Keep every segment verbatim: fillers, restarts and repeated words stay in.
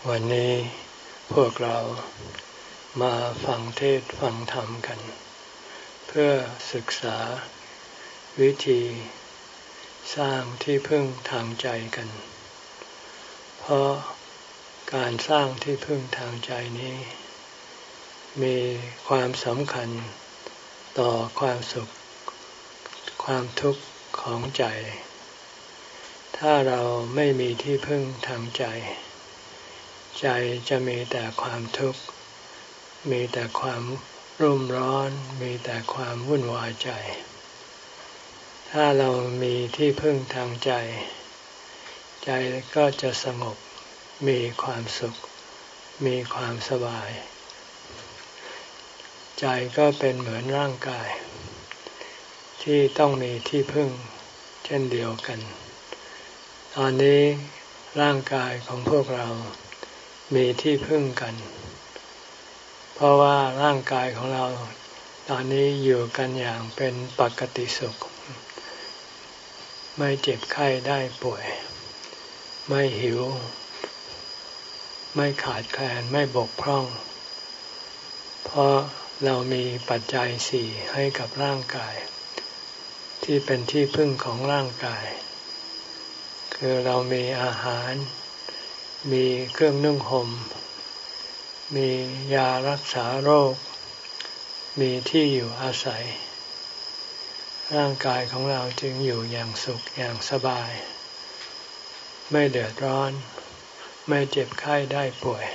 วันนี้พวกเรามาฟังเทศน์ฟังธรรมกันเพื่อศึกษาวิธีสร้างที่พึ่งทางใจกันเพราะการสร้างที่พึ่งทางใจนี้มีความสำคัญต่อความสุขความทุกข์ของใจถ้าเราไม่มีที่พึ่งทางใจใจจะมีแต่ความทุกข์มีแต่ความรุ่มร้อนมีแต่ความวุ่นวายใจถ้าเรามีที่พึ่งทางใจใจก็จะสงบมีความสุขมีความสบายใจก็เป็นเหมือนร่างกายที่ต้องมีที่พึ่งเช่นเดียวกันตอนนี้ร่างกายของพวกเรามีที่พึ่งกันเพราะว่าร่างกายของเราตอนนี้อยู่กันอย่างเป็นปกติสุขไม่เจ็บไข้ได้ป่วยไม่หิวไม่ขาดแคลนไม่บกพร่องเพราะเรามีปัจจัยสี่ให้กับร่างกายที่เป็นที่พึ่งของร่างกายคือเรามีอาหารมีเครื่องนุ่งห่มมียารักษาโรคมีที่อยู่อาศัยร่างกายของเราจึงอยู่อย่างสุขอย่างสบายไม่เดือดร้อนไม่เจ็บไข้ได้ป่วย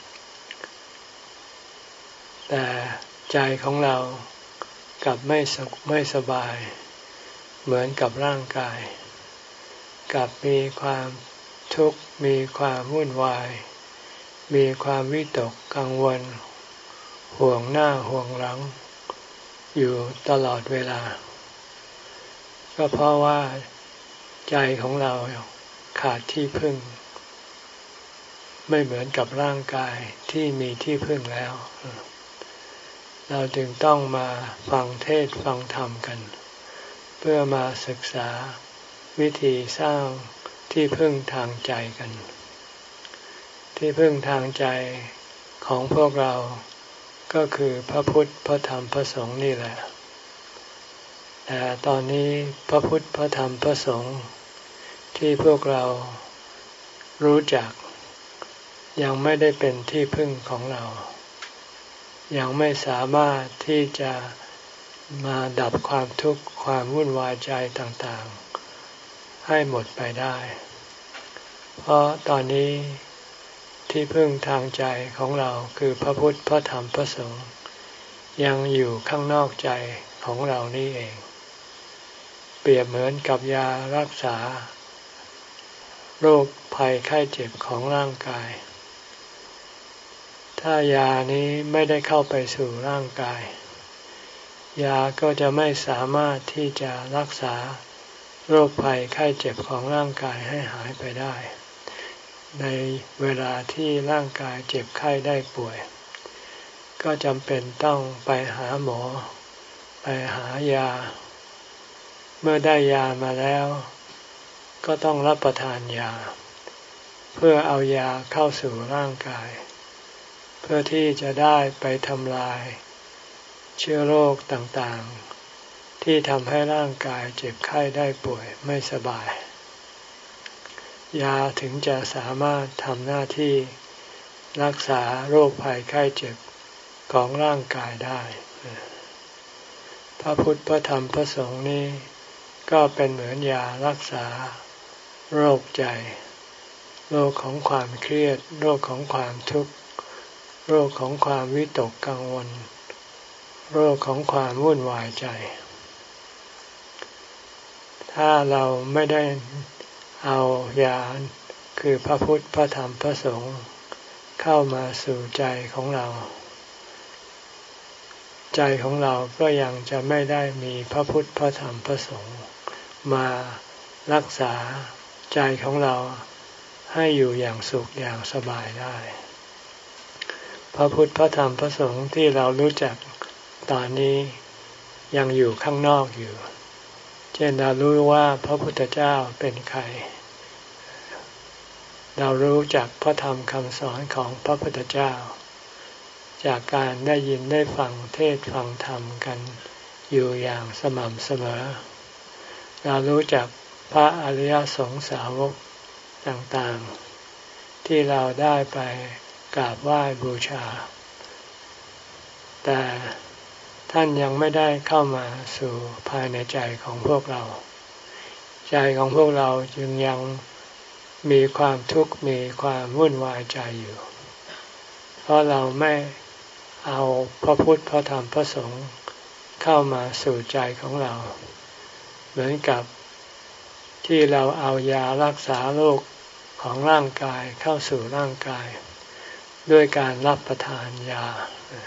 แต่ใจของเรากลับไม่สุขไม่สบายเหมือนกับร่างกายกลับมีความทุกข์มีความวุ่นวายมีความวิตกกังวลห่วงหน้าห่วงหลังอยู่ตลอดเวลาก็เพราะว่าใจของเราขาดที่พึ่งไม่เหมือนกับร่างกายที่มีที่พึ่งแล้วเราจึงต้องมาฟังเทศน์ฟังธรรมกันเพื่อมาศึกษาวิธีสร้างที่พึ่งทางใจกันที่พึ่งทางใจของพวกเราก็คือพระพุทธพระธรรมพระสงฆ์นี่แหละแต่ตอนนี้พระพุทธพระธรรมพระสงฆ์ที่พวกเรารู้จักยังไม่ได้เป็นที่พึ่งของเรายังไม่สามารถที่จะมาดับความทุกข์ความวุ่นวายใจต่างๆให้หมดไปได้เพราะตอนนี้ที่พึ่งทางใจของเราคือพระพุทธพระธรรมพระสงฆ์ยังอยู่ข้างนอกใจของเรานี่เองเปรียบเหมือนกับยารักษาโรคภัยไข้เจ็บของร่างกายถ้ายานี้ไม่ได้เข้าไปสู่ร่างกายยาก็จะไม่สามารถที่จะรักษาโรคภัยไข้เจ็บของร่างกายให้หายไปได้ในเวลาที่ร่างกายเจ็บไข้ได้ป่วยก็จำเป็นต้องไปหาหมอไปหายาเมื่อได้ยามาแล้วก็ต้องรับประทานยาเพื่อเอายาเข้าสู่ร่างกายเพื่อที่จะได้ไปทำลายเชื้อโรคต่างๆที่ทำให้ร่างกายเจ็บไข้ได้ป่วยไม่สบายยาถึงจะสามารถทำหน้าที่รักษาโรคภัยไข้เจ็บของร่างกายได้พระพุทธพระธรรมพระสงฆ์นี้ก็เป็นเหมือนยารักษาโรคใจโรคของความเครียดโรคของความทุกข์โรคของความวิตกกังวลโรคของความวุ่นวายใจถ้าเราไม่ได้เอายาคือพระพุทธพระธรรมพระสงฆ์เข้ามาสู่ใจของเราใจของเราก็ยังจะไม่ได้มีพระพุทธพระธรรมพระสงฆ์มารักษาใจของเราให้อยู่อย่างสุขอย่างสบายได้พระพุทธพระธรรมพระสงฆ์ที่เรารู้จักตอนนี้ยังอยู่ข้างนอกอยู่เช่นเรารู้ว่าพระพุทธเจ้าเป็นใครเรารู้จากพระธรรมคำสอนของพระพุทธเจ้าจากการได้ยินได้ฟังเทศน์ฟังธรรมกันอยู่อย่างสม่ำเสมอเรารู้จักพระอริยสงสาวกต่างๆที่เราได้ไปกราบไหว้บูชาแต่ท่านยังไม่ได้เข้ามาสู่ภายในใจของพวกเราใจของพวกเราจึงยังมีความทุกข์มีความวุ่นวายใจอยู่เพราะเราไม่เอาพระพุทธพระธรรมพระสงฆ์เข้ามาสู่ใจของเราเหมือนกับที่เราเอายารักษาโรคของร่างกายเข้าสู่ร่างกายด้วยการรับประทานยา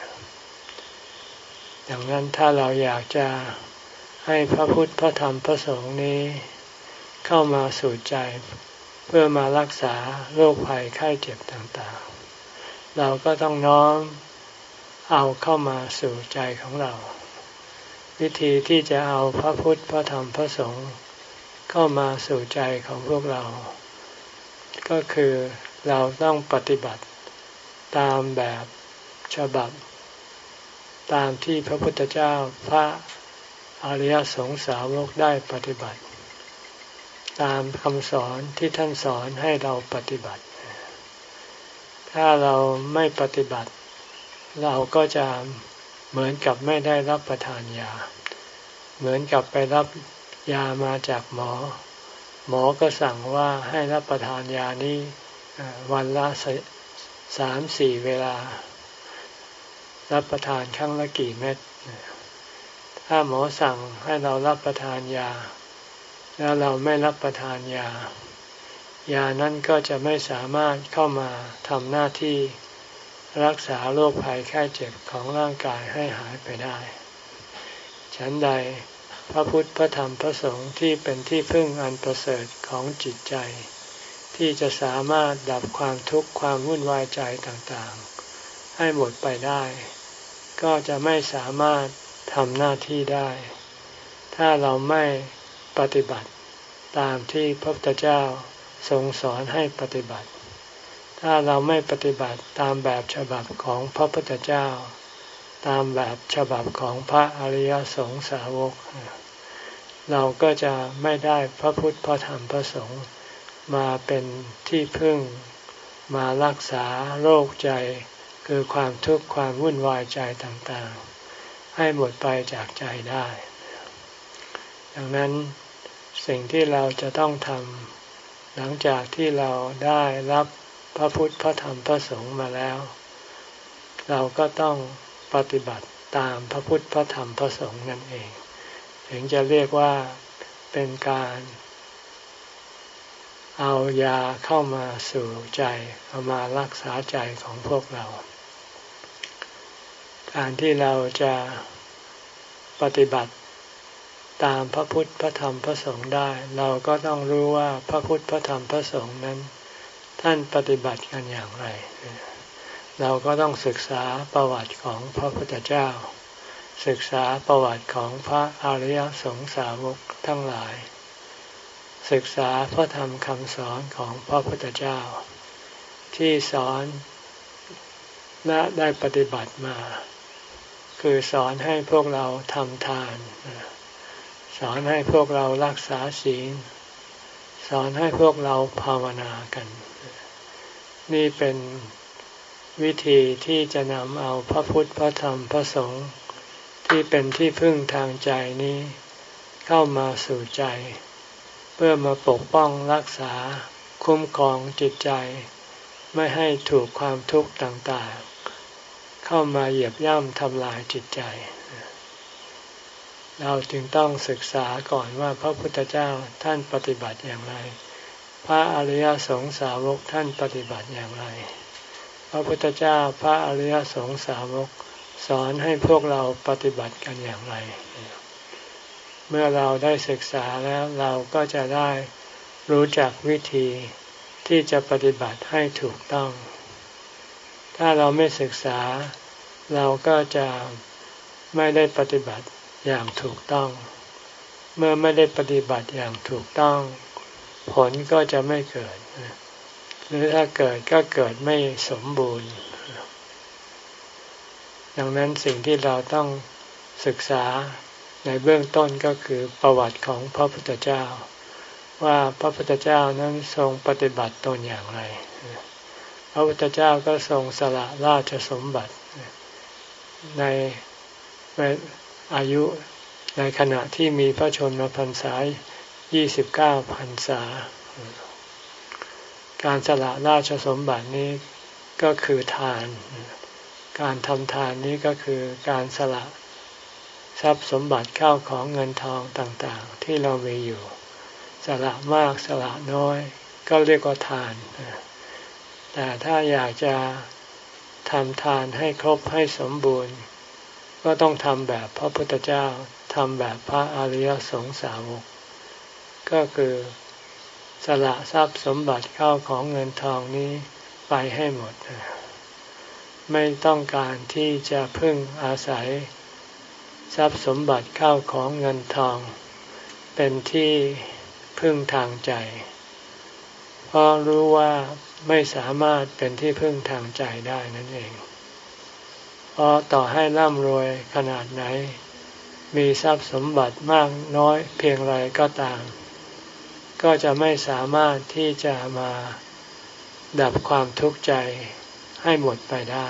ดังนั้นถ้าเราอยากจะให้พระพุทธพระธรรมพระสงฆ์นี้เข้ามาสู่ใจเพื่อมารักษาโรคภัยไข้เจ็บต่างๆเราก็ต้องน้อมเอาเข้ามาสู่ใจของเราวิธีที่จะเอาพระพุทธพระธรรมพระสงฆ์เข้ามาสู่ใจของพวกเราก็คือเราต้องปฏิบัติตามแบบฉบับตามที่พระพุทธเจ้าพระอริยสงสาวกได้ปฏิบัติตามคำสอนที่ท่านสอนให้เราปฏิบัติถ้าเราไม่ปฏิบัติเราก็จะเหมือนกับไม่ได้รับประทานยาเหมือนกับไปรับยามาจากหมอหมอก็สั่งว่าให้รับประทานยานี้วันละสามสี่เวลารับประทานครั้งละกี่เม็ดถ้าหมอสั่งให้เรารับประทานยาแล้วเราไม่รับประทานยายานั้นก็จะไม่สามารถเข้ามาทำหน้าที่รักษาโรคภัยไข้เจ็บของร่างกายให้หายไปได้ฉันใดพระพุทธพระธรรมพระสงฆ์ที่เป็นที่พึ่งอันประเสริฐของจิตใจที่จะสามารถดับความทุกข์ความวุ่นวายใจต่างๆให้หมดไปได้ก็จะไม่สามารถทำหน้าที่ได้ถ้าเราไม่ปฏิบัติตามที่พระพุทธเจ้าทรงสอนให้ปฏิบัติถ้าเราไม่ปฏิบัติตามแบบฉบับของพระพุทธเจ้าตามแบบฉบับของพระอริยสงสาวกเราก็จะไม่ได้พระพุทธพระธรรมพระสงฆ์มาเป็นที่พึ่งมารักษาโรคใจคือความทุกข์ความวุ่นวายใจต่างๆให้หมดไปจากใจได้ดังนั้นสิ่งที่เราจะต้องทำหลังจากที่เราได้รับพระพุทธพระธรรมพระสงฆ์มาแล้วเราก็ต้องปฏิบัติตามพระพุทธพระธรรมพระสงฆ์นั่นเองถึงจะเรียกว่าเป็นการเอายาเข้ามาสู่ใจเอามารักษาใจของพวกเราการที่เราจะปฏิบัติตามพระพุทธพระธรรมพระสงฆ์ได้เราก็ต้องรู้ว่าพระพุทธพระธรรมพระสงฆ์นั้นท่านปฏิบัติกันอย่างไรเราก็ต้องศึกษาประวัติของพระพุทธเจ้าศึกษาประวัติของพระอริยสงสาวกทั้งหลายศึกษาพระธรรมคำสอนของพระพุทธเจ้าที่สอนและได้ปฏิบัติมาคือสอนให้พวกเราทำทานสอนให้พวกเรารักษาศีลสอนให้พวกเราภาวนากันนี่เป็นวิธีที่จะนำเอาพระพุทธพระธรรมพระสงฆ์ที่เป็นที่พึ่งทางใจนี้เข้ามาสู่ใจเพื่อมาปกป้องรักษาคุ้มครองจิตใจไม่ให้ถูกความทุกข์ต่างๆเข้ามาเหยียบย่ำทำลายจิตใจเราจึงต้องศึกษาก่อนว่าพระพุทธเจ้าท่านปฏิบัติอย่างไรพระอริยสงสาวกท่านปฏิบัติอย่างไรพระพุทธเจ้าพระอริยสงสาวกสอนให้พวกเราปฏิบัติกันอย่างไรเมื่อเราได้ศึกษาแล้วเราก็จะได้รู้จักวิธีที่จะปฏิบัติให้ถูกต้องถ้าเราไม่ศึกษาเราก็จะไม่ได้ปฏิบัติอย่างถูกต้องเมื่อไม่ได้ปฏิบัติอย่างถูกต้องผลก็จะไม่เกิดหรือถ้าเกิดก็เกิดไม่สมบูรณ์ดังนั้นสิ่งที่เราต้องศึกษาในเบื้องต้นก็คือประวัติของพระพุทธเจ้าว่าพระพุทธเจ้านั้นทรงปฏิบัติตนอย่างไรพระพุทธเจ้าก็ทรงสละราชสมบัติในอายุในขณะที่มีพระชนมพรรษายี่สิบเก้าพรรษาการสละราชสมบัตินี้ก็คือทานการทำทานนี้ก็คือการสละทรัพย์สมบัติข้าวของเงินทองต่างๆที่เรามีอยู่สละมากสละน้อยก็เรียกว่าทานแต่ถ้าอยากจะทำทานให้ครบให้สมบูรณ์ก็ต้องทำแบบพระพุทธเจ้าทำแบบพระอริยสงสาวกก็คือสละทรัพย์สมบัติข้าวของเงินทองนี้ไปให้หมดไม่ต้องการที่จะพึ่งอาศัยทรัพย์สมบัติข้าวของเงินทองเป็นที่พึ่งทางใจเพราะรู้ว่าไม่สามารถเป็นที่พึ่งทางใจได้นั่นเองเพราะต่อให้ร่ำรวยขนาดไหนมีทรัพย์สมบัติมากน้อยเพียงไรก็ตามก็จะไม่สามารถที่จะมาดับความทุกข์ใจให้หมดไปได้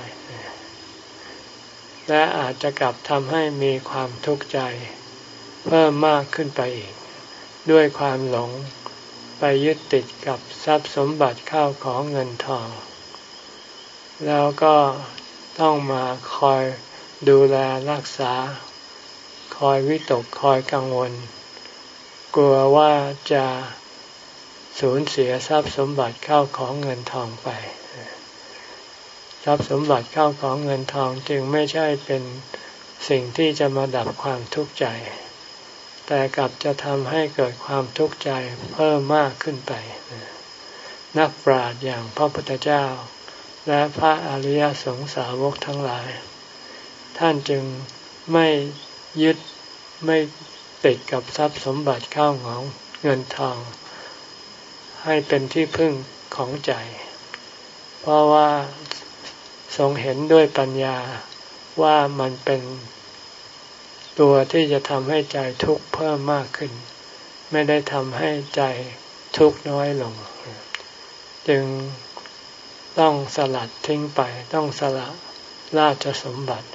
และอาจจะกลับทำให้มีความทุกข์ใจเพิ่มมากขึ้นไปอีกด้วยความหลงไปยึดติดกับทรัพย์สมบัติข้าวของเงินทองแล้วก็ต้องมาคอยดูแลรักษาคอยวิตกคอยกังวลกลัวว่าจะสูญเสียทรัพย์สมบัติข้าวของเงินทองไปทรัพย์สมบัติข้าวของเงินทองจึงไม่ใช่เป็นสิ่งที่จะมาดับความทุกข์ใจแต่กลับจะทำให้เกิดความทุกข์ใจเพิ่มมากขึ้นไปนักปราชญ์อย่างพระพุทธเจ้าและพระอริยสงสาวกทั้งหลายท่านจึงไม่ยึดไม่ติดกับทรัพย์สมบัติข้าวของเงินทองให้เป็นที่พึ่งของใจเพราะว่าทรงเห็นด้วยปัญญาว่ามันเป็นตัวที่จะทำให้ใจทุกข์เพิ่มมากขึ้นไม่ได้ทำให้ใจทุกข์น้อยลงจึงต้องสลัดทิ้งไปต้องสละราชสมบัติ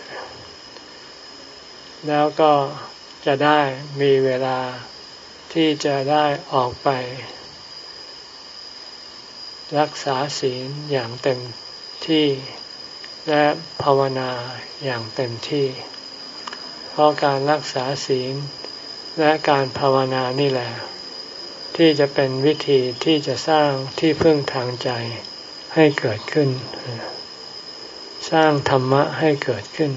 แล้วก็จะได้มีเวลาที่จะได้ออกไปรักษาศีลอย่างเต็มที่และภาวนาอย่างเต็มที่เพราะการรักษาศีลและการภาวนานี่แหละที่จะเป็นวิธีที่จะสร้างที่พึ่งทางใจให้เกิดขึ้นสร้างธรรมะให้เกิดขึ้น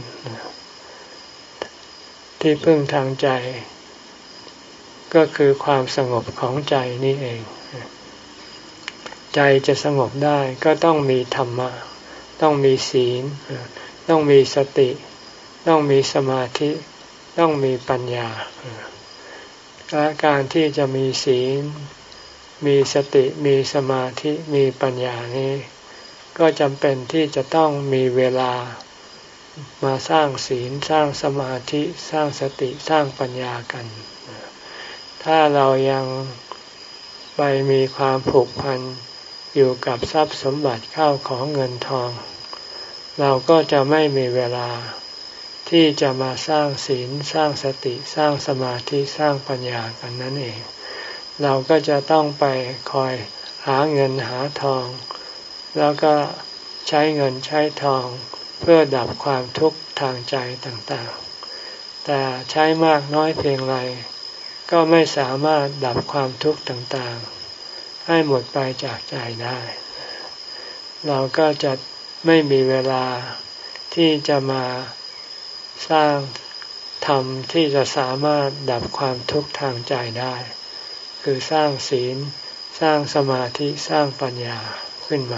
ที่พึ่งทางใจก็คือความสงบของใจนี่เองใจจะสงบได้ก็ต้องมีธรรมะต้องมีศีลต้องมีสติต้องมีสมาธิต้องมีปัญญาและการที่จะมีศีลมีสติมีสมาธิมีปัญญานี้ก็จำเป็นที่จะต้องมีเวลามาสร้างศีลสร้างสมาธิสร้างสติสร้างปัญญากันถ้าเรายังไปมีความผูกพันอยู่กับทรัพย์สมบัติข้าวของเงินทองเราก็จะไม่มีเวลาที่จะมาสร้างศีลสร้างสติสร้างสมาธิสร้างปัญญากันนั่นเองเราก็จะต้องไปคอยหาเงินหาทองแล้วก็ใช้เงินใช้ทองเพื่อดับความทุกข์ทางใจต่างๆแต่ใช้มากน้อยเพียงไรก็ไม่สามารถดับความทุกข์ต่างๆให้หมดไปจากใจได้เราก็จะไม่มีเวลาที่จะมาสร้างธรรมที่จะสามารถดับความทุกข์ทางใจได้คือสร้างศีลสร้างสมาธิสร้างปัญญาขึ้นมา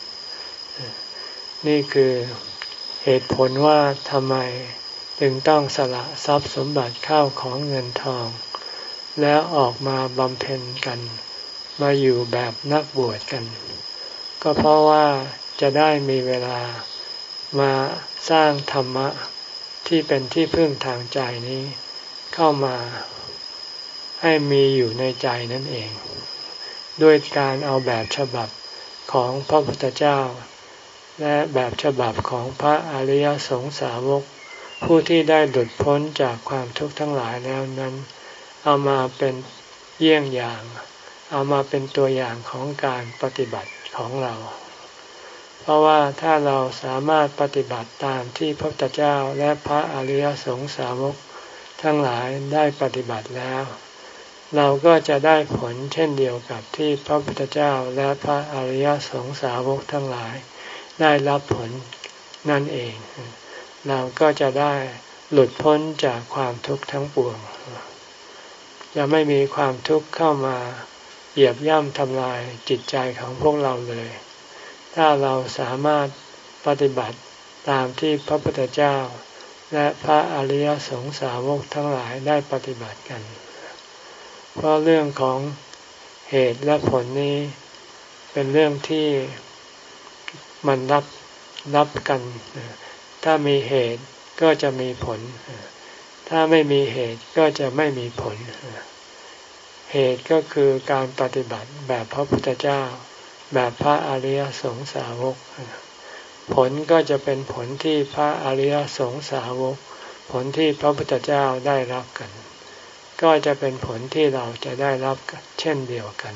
นี่คือเหตุผลว่าทำไมจึงต้องสละทรัพย์สมบัติข้าวของเงินทองแล้วออกมาบำเพ็ญกันมาอยู่แบบนักบวชกันก็เพราะว่าจะได้มีเวลามาสร้างธรรมะที่เป็นที่พึ่งทางใจนี้เข้ามาให้มีอยู่ในใจนั่นเองด้วยการเอาแบบฉบับของพระพุทธเจ้าและแบบฉบับของพระอริยสงสาวกผู้ที่ได้หลุดพ้นจากความทุกข์ทั้งหลายแล้วนั้นเอามาเป็นเยี่ยงอย่างเอามาเป็นตัวอย่างของการปฏิบัติของเราเพราะว่าถ้าเราสามารถปฏิบัติตามที่พระพุทธเจ้าและพระอริยสงสาวกทั้งหลายได้ปฏิบัติแล้วเราก็จะได้ผลเช่นเดียวกับที่พระพุทธเจ้าและพระอริยสงสาวกทั้งหลายได้รับผลนั่นเองเราก็จะได้หลุดพ้นจากความทุกข์ทั้งปวงจะไม่มีความทุกข์เข้ามาเหยียบย่ำทำลายจิตใจของพวกเราเลยถ้าเราสามารถปฏิบัติตามที่พระพุทธเจ้าและพระอริยสงสาวกทั้งหลายได้ปฏิบัติกันเพราะเรื่องของเหตุและผลนี้เป็นเรื่องที่มันรับรับกันถ้ามีเหตุก็จะมีผลถ้าไม่มีเหตุก็จะไม่มีผลเหตุก็คือการปฏิบัติแบบพระพุทธเจ้าแบบพระอริยสงสาวกผลก็จะเป็นผลที่พระอริยสงสาวกผลที่พระพุทธเจ้าได้รับกันก็จะเป็นผลที่เราจะได้รับเช่นเดียวกัน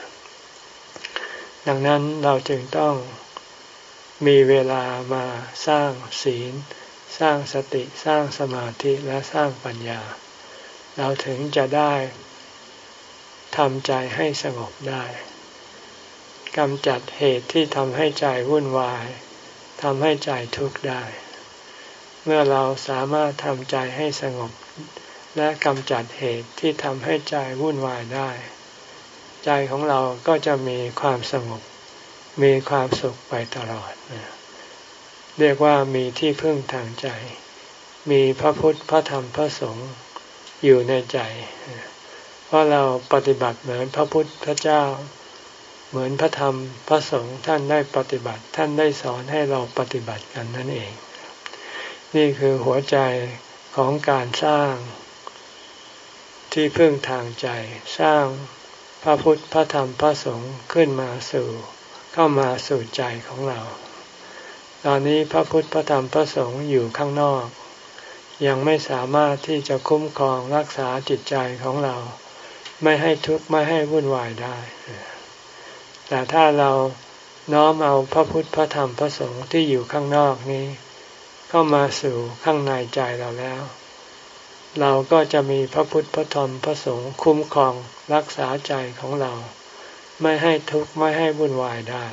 ดังนั้นเราจึงต้องมีเวลามาสร้างศีลสร้างสติสร้างสมาธิและสร้างปัญญาเราถึงจะได้ทำใจให้สงบได้กำจัดเหตุที่ทำให้ใจวุ่นวายทำให้ใจทุกข์ได้เมื่อเราสามารถทำใจให้สงบและกำจัดเหตุที่ทำให้ใจวุ่นวายได้ใจของเราก็จะมีความสงบมีความสุขไปตลอดเรียกว่ามีที่พึ่งทางใจมีพระพุทธพระธรรมพระสงฆ์อยู่ในใจเพราะเราปฏิบัติเหมือนพระพุทธเจ้าเหมือนพระธรรมพระสงฆ์ท่านได้ปฏิบัติท่านได้สอนให้เราปฏิบัติกันนั่นเองนี่คือหัวใจของการสร้างที่พึ่งทางใจสร้างพระพุทธพระธรรมพระสงฆ์ขึ้นมาสู่เข้ามาสู่ใจของเราตอนนี้พระพุทธพระธรรมพระสงฆ์อยู่ข้างนอกยังไม่สามารถที่จะคุ้มครองรักษาจิตใจของเราไม่ให้ทุกข์ไม่ให้วุ่นวายได้แต่ถ้าเราน้อมเอาพระพุทธพระธรรมพระสงฆ์ที่อยู่ข้างนอกนี้เข้ามาสู่ข้างในใจเราแล้วเราก็จะมีพระพุทธพระธรรมพระสงฆ์คุ้มครองรักษาใจของเราไม่ให้ทุกข์ไม่ให้วุ่นวายได้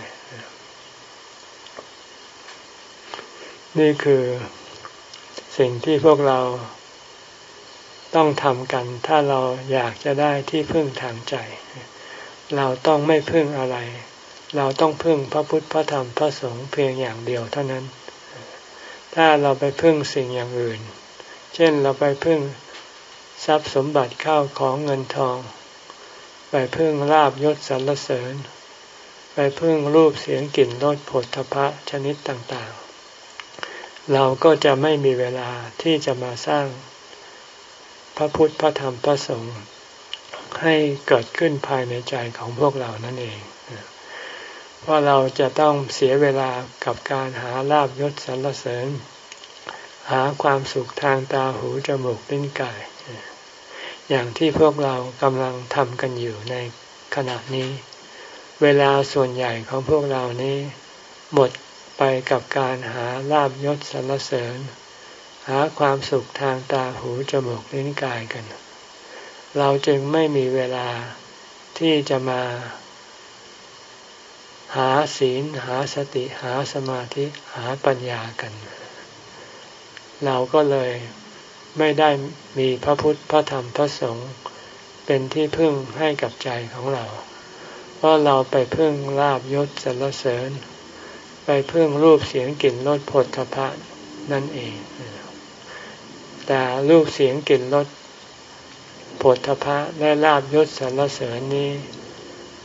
นี่คือสิ่งที่พวกเราต้องทำกันถ้าเราอยากจะได้ที่พึ่งทางใจเราต้องไม่พึ่งอะไรเราต้องพึ่งพระพุทธพระธรรมพระสงฆ์เพียงอย่างเดียวเท่านั้นถ้าเราไปพึ่งสิ่งอย่างอื่นเช่นเราไปพึ่งทรัพย์สมบัติข้าวของเงินทองไปพึ่งลาภยศสรรเสริญไปพึ่งรูปเสียงกลิ่นรสโผฏฐัพพะชนิดต่างๆเราก็จะไม่มีเวลาที่จะมาสร้างพระพุทธพระธรรมพระสงฆ์ให้เกิดขึ้นภายในใจของพวกเรานั่นเองเพราะเราจะต้องเสียเวลากับการหาลาภยศสรรเสริญหาความสุขทางตาหูจมูกลิ้นกายอย่างที่พวกเรากำลังทำกันอยู่ในขณะนี้เวลาส่วนใหญ่ของพวกเรานี้หมดไปกับการหาลาภยศสรรเสริญหาความสุขทางตาหูจมูกลิ้นกายกันเราจึงไม่มีเวลาที่จะมาหาศีลหาสติหาสมาธิหาปัญญากันเราก็เลยไม่ได้มีพระพุทธพระธรรมพระสงฆ์เป็นที่พึ่งให้กับใจของเราเพราะเราไปพึ่งลาภยศสรรเสริญไปพึ่งรูปเสียงกลิ่นรสโผฏฐัพพะนั่นเองแต่รูปเสียงกลิ่นรสโผฏฐัพพะและลาภยศสรรเสริญนี้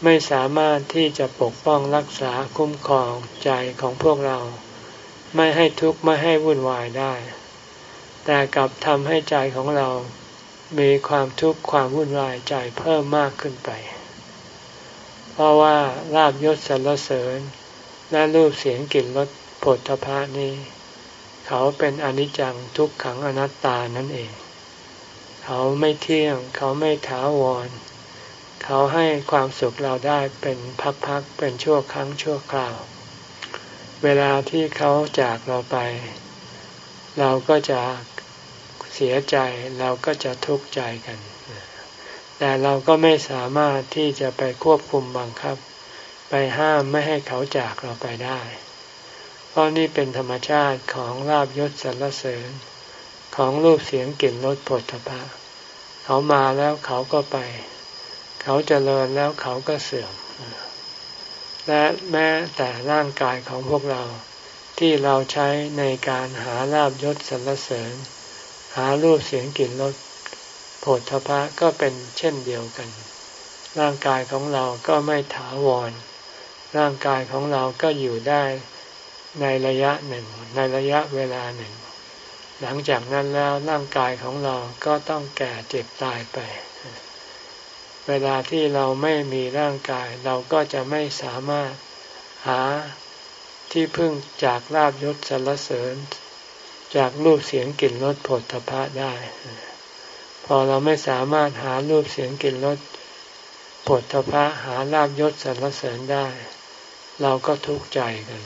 ไม่สามารถที่จะปกป้องรักษาคุ้มครองใจของพวกเราไม่ให้ทุกข์ไม่ให้วุ่นวายได้แต่กลับทำให้ใจของเรามีความทุกข์ความวุ่นวายใจเพิ่มมากขึ้นไปเพราะว่าลาภยศสรรเสริญและรูปเสียงกลิ่นรสโผฏฐัพพะนี้เขาเป็นอนิจจังทุกขังอนัตตานั่นเองเขาไม่เที่ยงเขาไม่ถาวรเขาให้ความสุขเราได้เป็นพักๆเป็นชั่วครั้งชั่วคราวเวลาที่เขาจากเราไปเราก็จะเสียใจเราก็จะทุกข์ใจกันแต่เราก็ไม่สามารถที่จะไปควบคุมบังคับไปห้ามไม่ให้เขาจากเราไปได้เพราะนี่เป็นธรรมชาติของลาภยศสรรเสริญของรูปเสียงกลิ่นรสโผฏฐัพพะเขามาแล้วเขาก็ไปเขาเจริญแล้วเขาก็เสื่อมและแม้แต่ร่างกายของพวกเราที่เราใช้ในการหาลาภยศสรรเสริญหารูปเสียงกลิ่นรสโผฏฐัพพะก็เป็นเช่นเดียวกันร่างกายของเราก็ไม่ถาวรร่างกายของเราก็อยู่ได้ในระยะหนึ่งในระยะเวลาหนึ่งหลังจากนั้นแล้วร่างกายของเราก็ต้องแก่เจ็บตายไปเวลาที่เราไม่มีร่างกายเราก็จะไม่สามารถหาที่พึ่งจากลาภยศสรรเสริญจากรูปเสียงกลิ่นรสโผฏฐัพพะได้พอเราไม่สามารถหารูปเสียงกลิ่นรสโผฏฐัพพะหาลาภยศสรรเสริญได้เราก็ทุกข์ใจกัน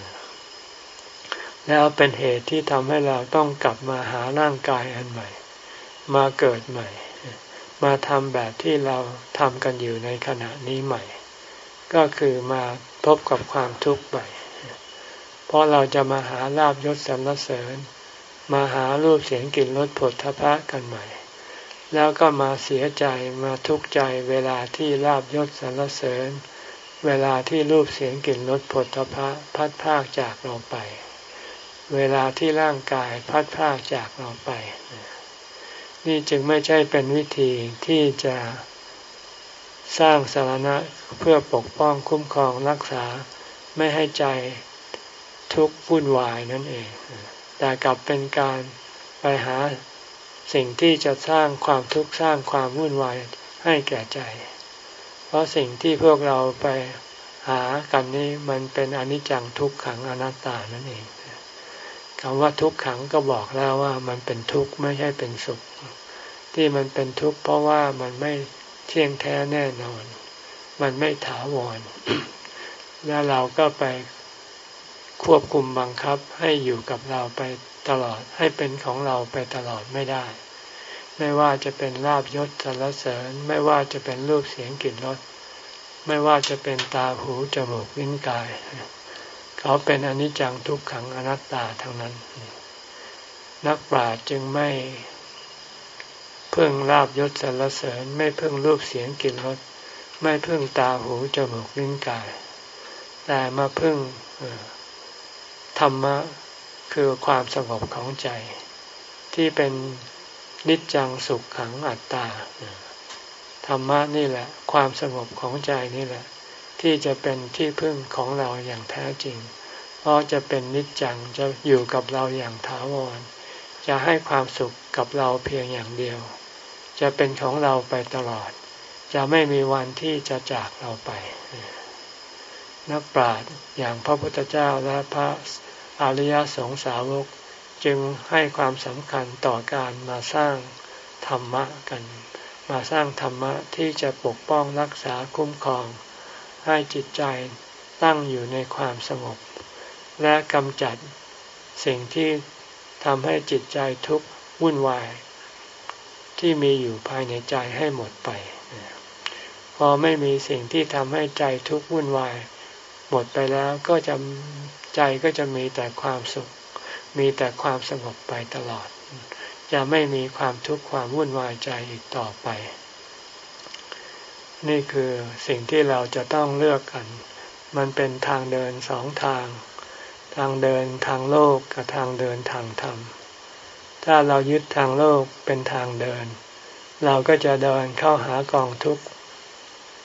แล้วเป็นเหตุที่ทำให้เราต้องกลับมาหาร่างกายอันใหม่มาเกิดใหม่มาทำแบบที่เราทำกันอยู่ในขณะนี้ใหม่ก็คือมาพบกับความทุกข์ใหม่เพราะเราจะมาหาลาภยศสรรเสริญมาหารูปเสียงกลิ่นรสโผฏฐัพพะกันใหม่แล้วก็มาเสียใจมาทุกข์ใจเวลาที่ลาภยศสรรเสริญเวลาที่รูปเสียงกลิ่นรสโผฏฐัพพะพัดพรากจากเราไปเวลาที่ร่างกายพัดพรากจากเราไปนี่จึงไม่ใช่เป็นวิธีที่จะสร้างสรณะเพื่อปกป้องคุ้มครองรักษาไม่ให้ใจทุกข์วุ่นวายนั่นเองแต่กลับเป็นการไปหาสิ่งที่จะสร้างความทุกข์สร้างความวุ่นวายให้แก่ใจเพราะสิ่งที่พวกเราไปหากันนี้มันเป็นอนิจจังทุกขังอนัตตานั่นเองคำว่าทุกขังก็บอกแล้วว่ามันเป็นทุกข์ไม่ใช่เป็นสุขที่มันเป็นทุกข์เพราะว่ามันไม่เที่ยงแท้แน่นอนมันไม่ถาวร แล้วเราก็ไปควบคุมบังคับให้อยู่กับเราไปตลอดให้เป็นของเราไปตลอดไม่ได้ไม่ว่าจะเป็นลาภยศสรรเสริญไม่ว่าจะเป็นรูปเสียงกลิ่นรสไม่ว่าจะเป็นตาหูจมูกลิ้นกายเขาเป็นอนิจจังทุกขังอนัตตาทั้งนั้นนักปราชญ์จึงไม่เพิ่งลาภยศสรรเสริญไม่เพิ่งรูปเสียงกลิ่นรสไม่เพิ่งตาหูจมูกลิ้นกายแต่มาเพิ่งธรรมะคือความสงบของใจที่เป็นนิจจังสุขขังอัตตาธรรมะนี่แหละความสงบของใจนี่แหละที่จะเป็นที่พึ่งของเราอย่างแท้จริงเพราะจะเป็นนิจจังจะอยู่กับเราอย่างถาวรจะให้ความสุขกับเราเพียงอย่างเดียวจะเป็นของเราไปตลอดจะไม่มีวันที่จะจากเราไปนักปราชญ์อย่างพระพุทธเจ้าและพระอริยสงสาวกจึงให้ความสำคัญต่อการมาสร้างธรรมะกันมาสร้างธรรมะที่จะปกป้องรักษาคุ้มครองให้จิตใจตั้งอยู่ในความสงบและกำจัดสิ่งที่ทำให้จิตใจทุกข์วุ่นวายที่มีอยู่ภายในใจให้หมดไปพอไม่มีสิ่งที่ทำให้ใจทุกข์วุ่นวายหมดไปแล้วก็จะใจก็จะมีแต่ความสุขมีแต่ความสงบไปตลอดจะไม่มีความทุกข์ความวุ่นวายใจอีกต่อไปนี่คือสิ่งที่เราจะต้องเลือกกันมันเป็นทางเดินสองทางทางเดินทางโลกกับทางเดินทางธรรมถ้าเรายึดทางโลกเป็นทางเดินเราก็จะเดินเข้าหากองทุกข์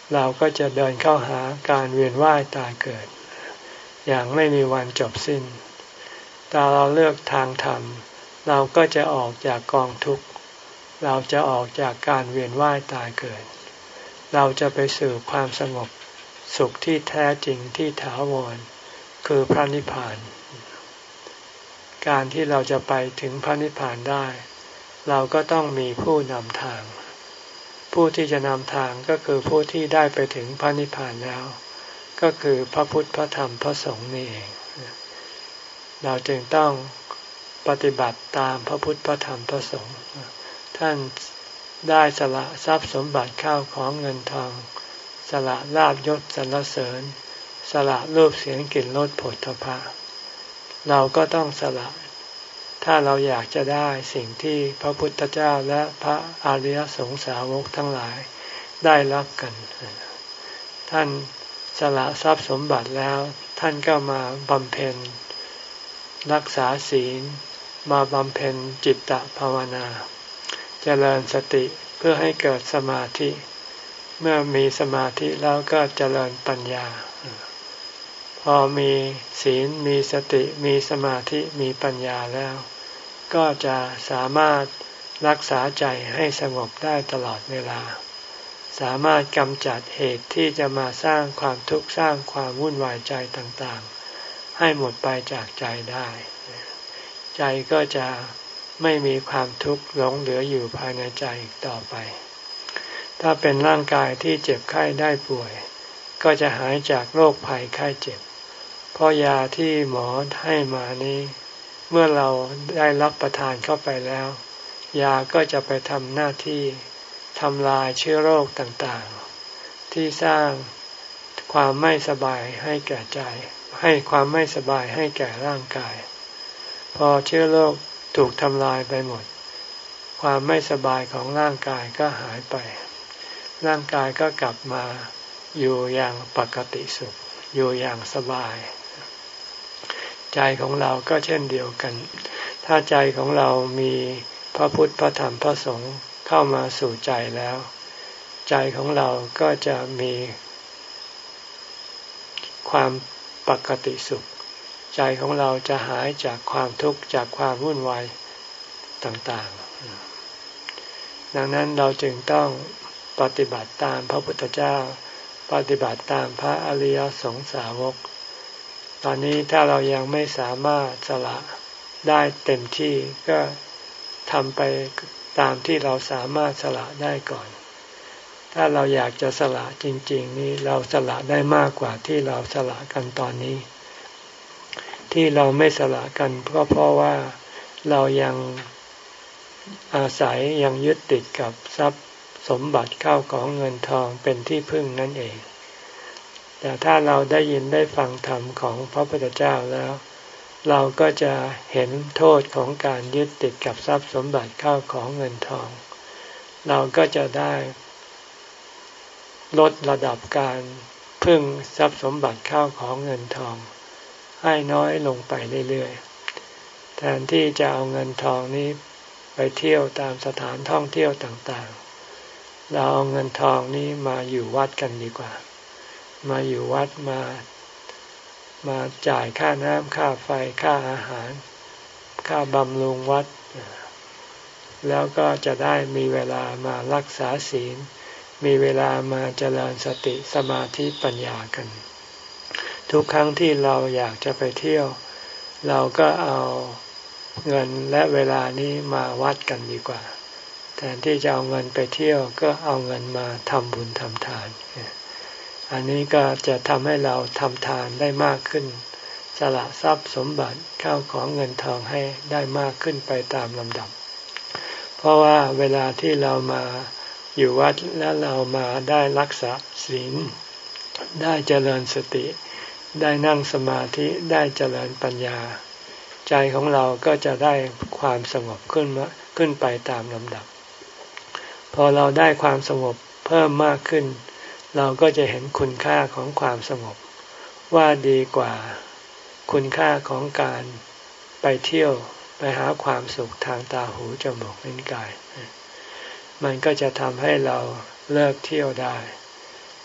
เราก็จะเดินเข้าหาการเวียนว่ายตายเกิดอย่างไม่มีวันจบสิ้นถ้าเราเลือกทางธรรมเราก็จะออกจากกองทุกข์เราจะออกจากการเวียนว่ายตายเกิดเราจะไปสู่ความสงบสุขที่แท้จริงที่ถาวรคือพระนิพพานการที่เราจะไปถึงพระนิพพานได้เราก็ต้องมีผู้นำทางผู้ที่จะนำทางก็คือผู้ที่ได้ไปถึงพระนิพพานแล้วก็คือพระพุทธพระธรรมพระสงฆ์นี่เองเราจึงต้องปฏิบัติตามพระพุทธพระธรรมพระสงฆ์ท่านได้สละทรัพย์สมบัติข้าวของเงินทองสละลาภยศสรรเสริญสละรูปเสียงกลิ่นรสโผฏฐัพพะเราก็ต้องสละถ้าเราอยากจะได้สิ่งที่พระพุทธเจ้าและพระอริยสงสาวกทั้งหลายได้รับกันท่านสละทรัพย์สมบัติแล้วท่านก็มาบำเพ็ญรักษาศีลมาบำเพ็ญจิตตภาวนาเจริญสติเพื่อให้เกิดสมาธิเมื่อมีสมาธิแล้วก็เจริญปัญญาพอมีศีลมีสติมีสมาธิมีปัญญาแล้วก็จะสามารถรักษาใจให้สงบได้ตลอดเวลาสามารถกำจัดเหตุที่จะมาสร้างความทุกข์สร้างความวุ่นวายใจต่างๆให้หมดไปจากใจได้ใจก็จะไม่มีความทุกข์หลงเหลืออยู่ภายในใจอีกต่อไปถ้าเป็นร่างกายที่เจ็บไข้ได้ป่วยก็จะหายจากโรคภัยไข้เจ็บเพราะยาที่หมอให้มานี้เมื่อเราได้รับประทานเข้าไปแล้วยาก็จะไปทำหน้าที่ทำลายเชื้อโรคต่างๆที่สร้างความไม่สบายให้แก่ใจให้ความไม่สบายให้แก่ร่างกายพอเชื้อโรคถูกทำลายไปหมดความไม่สบายของร่างกายก็หายไปร่างกายก็กลับมาอยู่อย่างปกติสุขอยู่อย่างสบายใจของเราก็เช่นเดียวกันถ้าใจของเรามีพระพุทธพระธรรมพระสงฆ์เข้ามาสู่ใจแล้วใจของเราก็จะมีความปกติสุขใจของเราจะหายจากความทุกข์จากความวุ่นวายต่างๆดังนั้นเราจึงต้องปฏิบัติตามพระพุทธเจ้าปฏิบัติตามพระอริยสงสาวกตอนนี้ถ้าเรายังไม่สามารถสละได้เต็มที่ก็ทำไปตามที่เราสามารถสละได้ก่อนถ้าเราอยากจะสละจริงๆนี่เราสละได้มากกว่าที่เราสละกันตอนนี้ที่เราไม่สละกันก็เพราะว่าเรายังอาศัยยังยึดติดกับทรัพย์สมบัติข้าวของเงินทองเป็นที่พึ่งนั่นเองแต่ถ้าเราได้ยินได้ฟังธรรมของพระพุทธเจ้าแล้วเราก็จะเห็นโทษของการยึดติดกับทรัพย์สมบัติข้าวของเงินทองเราก็จะได้ลดระดับการพึ่งทรัพย์สมบัติข้าวของเงินทองให้น้อยลงไปเรื่อยๆแทนที่จะเอาเงินทองนี้ไปเที่ยวตามสถานท่องเที่ยวต่างๆเราเอาเงินทองนี้มาอยู่วัดกันดีกว่ามาอยู่วัดมามาจ่ายค่าน้ำค่าไฟค่าอาหารค่าบำรุงวัดแล้วก็จะได้มีเวลามารักษาศีลมีเวลามาเจริญสติสมาธิปัญญากันทุกครั้งที่เราอยากจะไปเที่ยวเราก็เอาเงินและเวลานี้มาวัดกันดีกว่าแทนที่จะเอาเงินไปเที่ยวก็เอาเงินมาทำบุญทำทานอันนี้ก็จะทำให้เราทำทานได้มากขึ้นสละทรัพย์สมบัติข้าวของเงินทองให้ได้มากขึ้นไปตามลำดับเพราะว่าเวลาที่เรามาอยู่วัดแล้วเรามาได้รักษาศีลได้เจริญสติได้นั่งสมาธิได้เจริญปัญญาใจของเราก็จะได้ความสงบขึ้นมาขึ้นไปตามลำดับพอเราได้ความสงบเพิ่มมากขึ้นเราก็จะเห็นคุณค่าของความสงบว่าดีกว่าคุณค่าของการไปเที่ยวไปหาความสุขทางตาหูจมูกลิ้นกายมันก็จะทำให้เราเลิกเที่ยวได้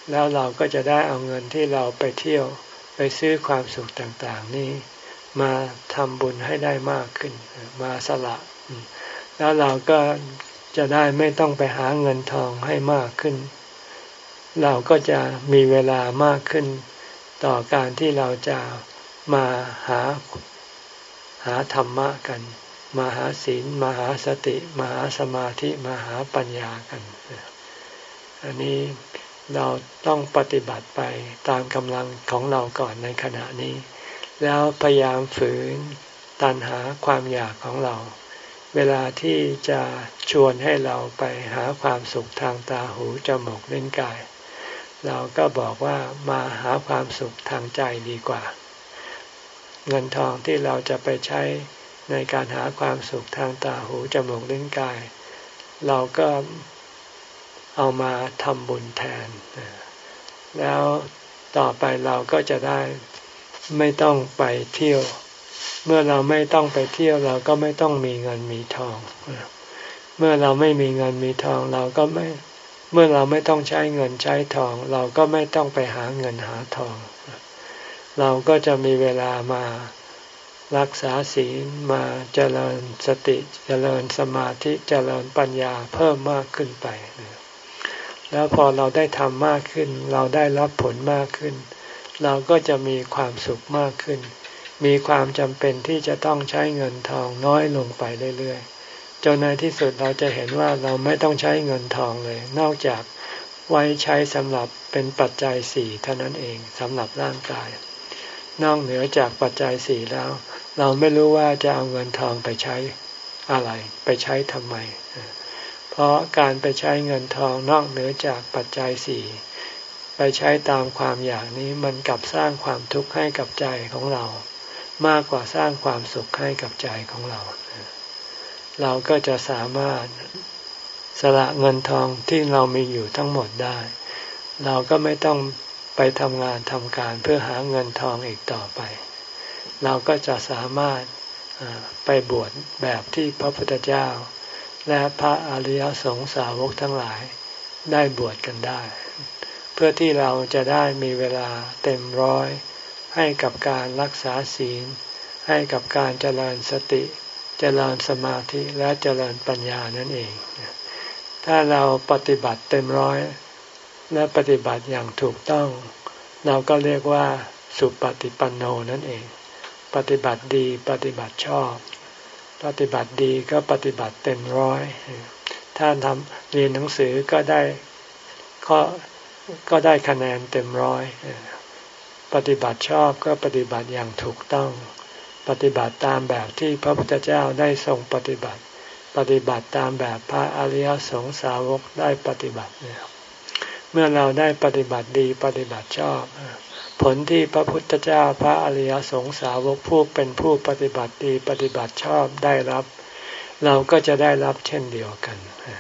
แล้วเราก็จะได้เอาเงินที่เราไปเที่ยวไปซื้อความสุขต่างๆนี้มาทำบุญให้ได้มากขึ้นมาสละแล้วเราก็จะได้ไม่ต้องไปหาเงินทองให้มากขึ้นเราก็จะมีเวลามากขึ้นต่อการที่เราจะมาหาหาธรรมะกันมาหาศีลมาหาสติมาหาสมาธิมาหาปัญญากันอันนี้เราต้องปฏิบัติไปตามกำลังของเราก่อนในขณะนี้แล้วพยายามฝืนตัณหาความอยากของเราเวลาที่จะชวนให้เราไปหาความสุขทางตาหูจมูกลิ้นกายเราก็บอกว่ามาหาความสุขทางใจดีกว่าเงินทองที่เราจะไปใช้ในการหาความสุขทางตาหูจมูกลิ้นกายเราก็เอามาทำบุญแทนแล้วต่อไปเราก็จะได้ไม่ต้องไปเที่ยวเมื่อเราไม่ต้องไปเที่ยวเราก็ไม่ต้องมีเงินมีทองเมื่อเราไม่มีเงินมีทองเราก็ไม่เมื่อเราไม่ต้องใช้เงินใช้ทองเราก็ไม่ต้องไปหาเงินหาทองเราก็จะมีเวลามารักษาศีลมาเจริญสติเจริญสมาธิเจริญปัญญาเพิ่มมากขึ้นไปแล้วพอเราได้ทำมากขึ้นเราได้รับผลมากขึ้นเราก็จะมีความสุขมากขึ้นมีความจำเป็นที่จะต้องใช้เงินทองน้อยลงไปเรื่อยๆจนในที่สุดเราจะเห็นว่าเราไม่ต้องใช้เงินทองเลยนอกจากไว้ใช้สำหรับเป็นปัจจัยสี่เท่านั้นเองสำหรับร่างกายนอกเหนือจากปัจจัยสี่แล้วเราไม่รู้ว่าจะเอาเงินทองไปใช้อะไรไปใช้ทำไมเพราะการไปใช้เงินทองนอกเหนือจากปัจจัยสี่ไปใช้ตามความอยากนี้มันกลับสร้างความทุกข์ให้กับใจของเรามากกว่าสร้างความสุขให้กับใจของเราเราก็จะสามารถสละเงินทองที่เรามีอยู่ทั้งหมดได้เราก็ไม่ต้องไปทำงานทำการเพื่อหาเงินทองอีกต่อไปเราก็จะสามารถไปบวชแบบที่พระพุทธเจ้าและพระอริยสงสาวกทั้งหลายได้บวชกันได้เพื่อที่เราจะได้มีเวลาเต็มร้อยให้กับการรักษาศีลให้กับการเจริญสติเจริญสมาธิและเจริญปัญญานั่นเองถ้าเราปฏิบัติเต็มร้อยและปฏิบัติอย่างถูกต้องเราก็เรียกว่าสุปฏิปันโนนั่นเองปฏิบัติดีปฏิบัติชอบปฏิบัติดีก็ปฏิบัติเต็มร้อยถ้าทำเรียนหนังสือก็ได้ก็ก็ได้คะแนนเต็มร้อยปฏิบัติชอบก็ปฏิบัติอย่างถูกต้องปฏิบัติตามแบบที่พระพุทธเจ้าได้ทรงปฏิบัติปฏิบัติตามแบบพระอริยสงสาวกได้ปฏิบัติเมื่อเราได้ปฏิบัติดีปฏิบัติชอบผลที่พระพุทธเจ้าพระอริยสงสาวกผู้เป็นผู้ปฏิบัติดีปฏิบัติชอบได้รับเราก็จะได้รับเช่นเดียวกัน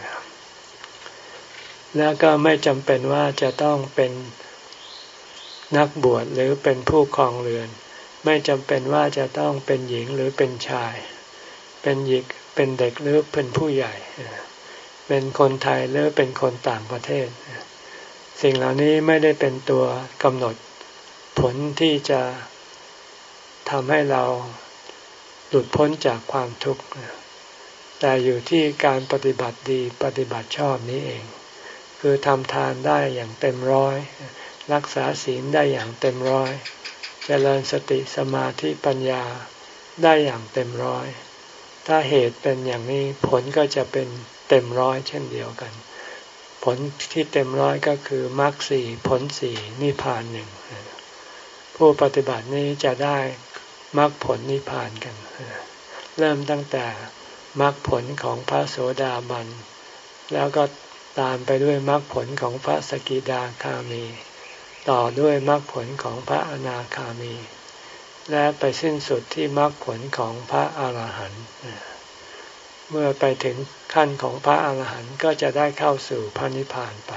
แล้วก็ไม่จำเป็นว่าจะต้องเป็นนักบวชหรือเป็นผู้ครองเรือนไม่จำเป็นว่าจะต้องเป็นหญิงหรือเป็นชายเป็นหญิงเป็นเด็กหรือเป็นผู้ใหญ่เป็นคนไทยหรือเป็นคนต่างประเทศสิ่งเหล่านี้ไม่ได้เป็นตัวกำหนดผลที่จะทำให้เราหลุดพ้นจากความทุกข์แต่อยู่ที่การปฏิบัติดีปฏิบัติชอบนี้เองคือทำทานได้อย่างเต็มร้อยรักษาศีลได้อย่างเต็มร้อยเจริญสติสมาธิปัญญาได้อย่างเต็มร้อยถ้าเหตุเป็นอย่างนี้ผลก็จะเป็นเต็มร้อยเช่นเดียวกันผลที่เต็มร้อยก็คือมรรคสี่ผลสี่นิพพานหนึ่งผู้ปฏิบัตินี้จะได้มรรคผลนิพพานกันเริ่มตั้งแต่มรรคผลของพระโสดาบันแล้วก็ตามไปด้วยมรรคผลของพระสกิทาคามีต่อด้วยมรรคผลของพระอนาคามีและไปสิ้นสุดที่มรรคผลของพระอาหารหันต์เมื่อไปถึงขั้นของพระอาหารหันต์ก็จะได้เข้าสู่พระนิพพานไป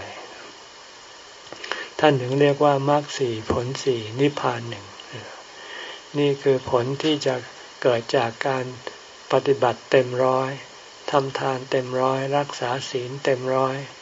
ท่านถึงเรียกว่ามรรคสี่ผลสี่นิพพานหนึ่งนี่คือผลที่จะเกิดจากการปฏิบัติเต็มร้อยทำทานเต็มร้อยรักษาศีลเต็มร้อย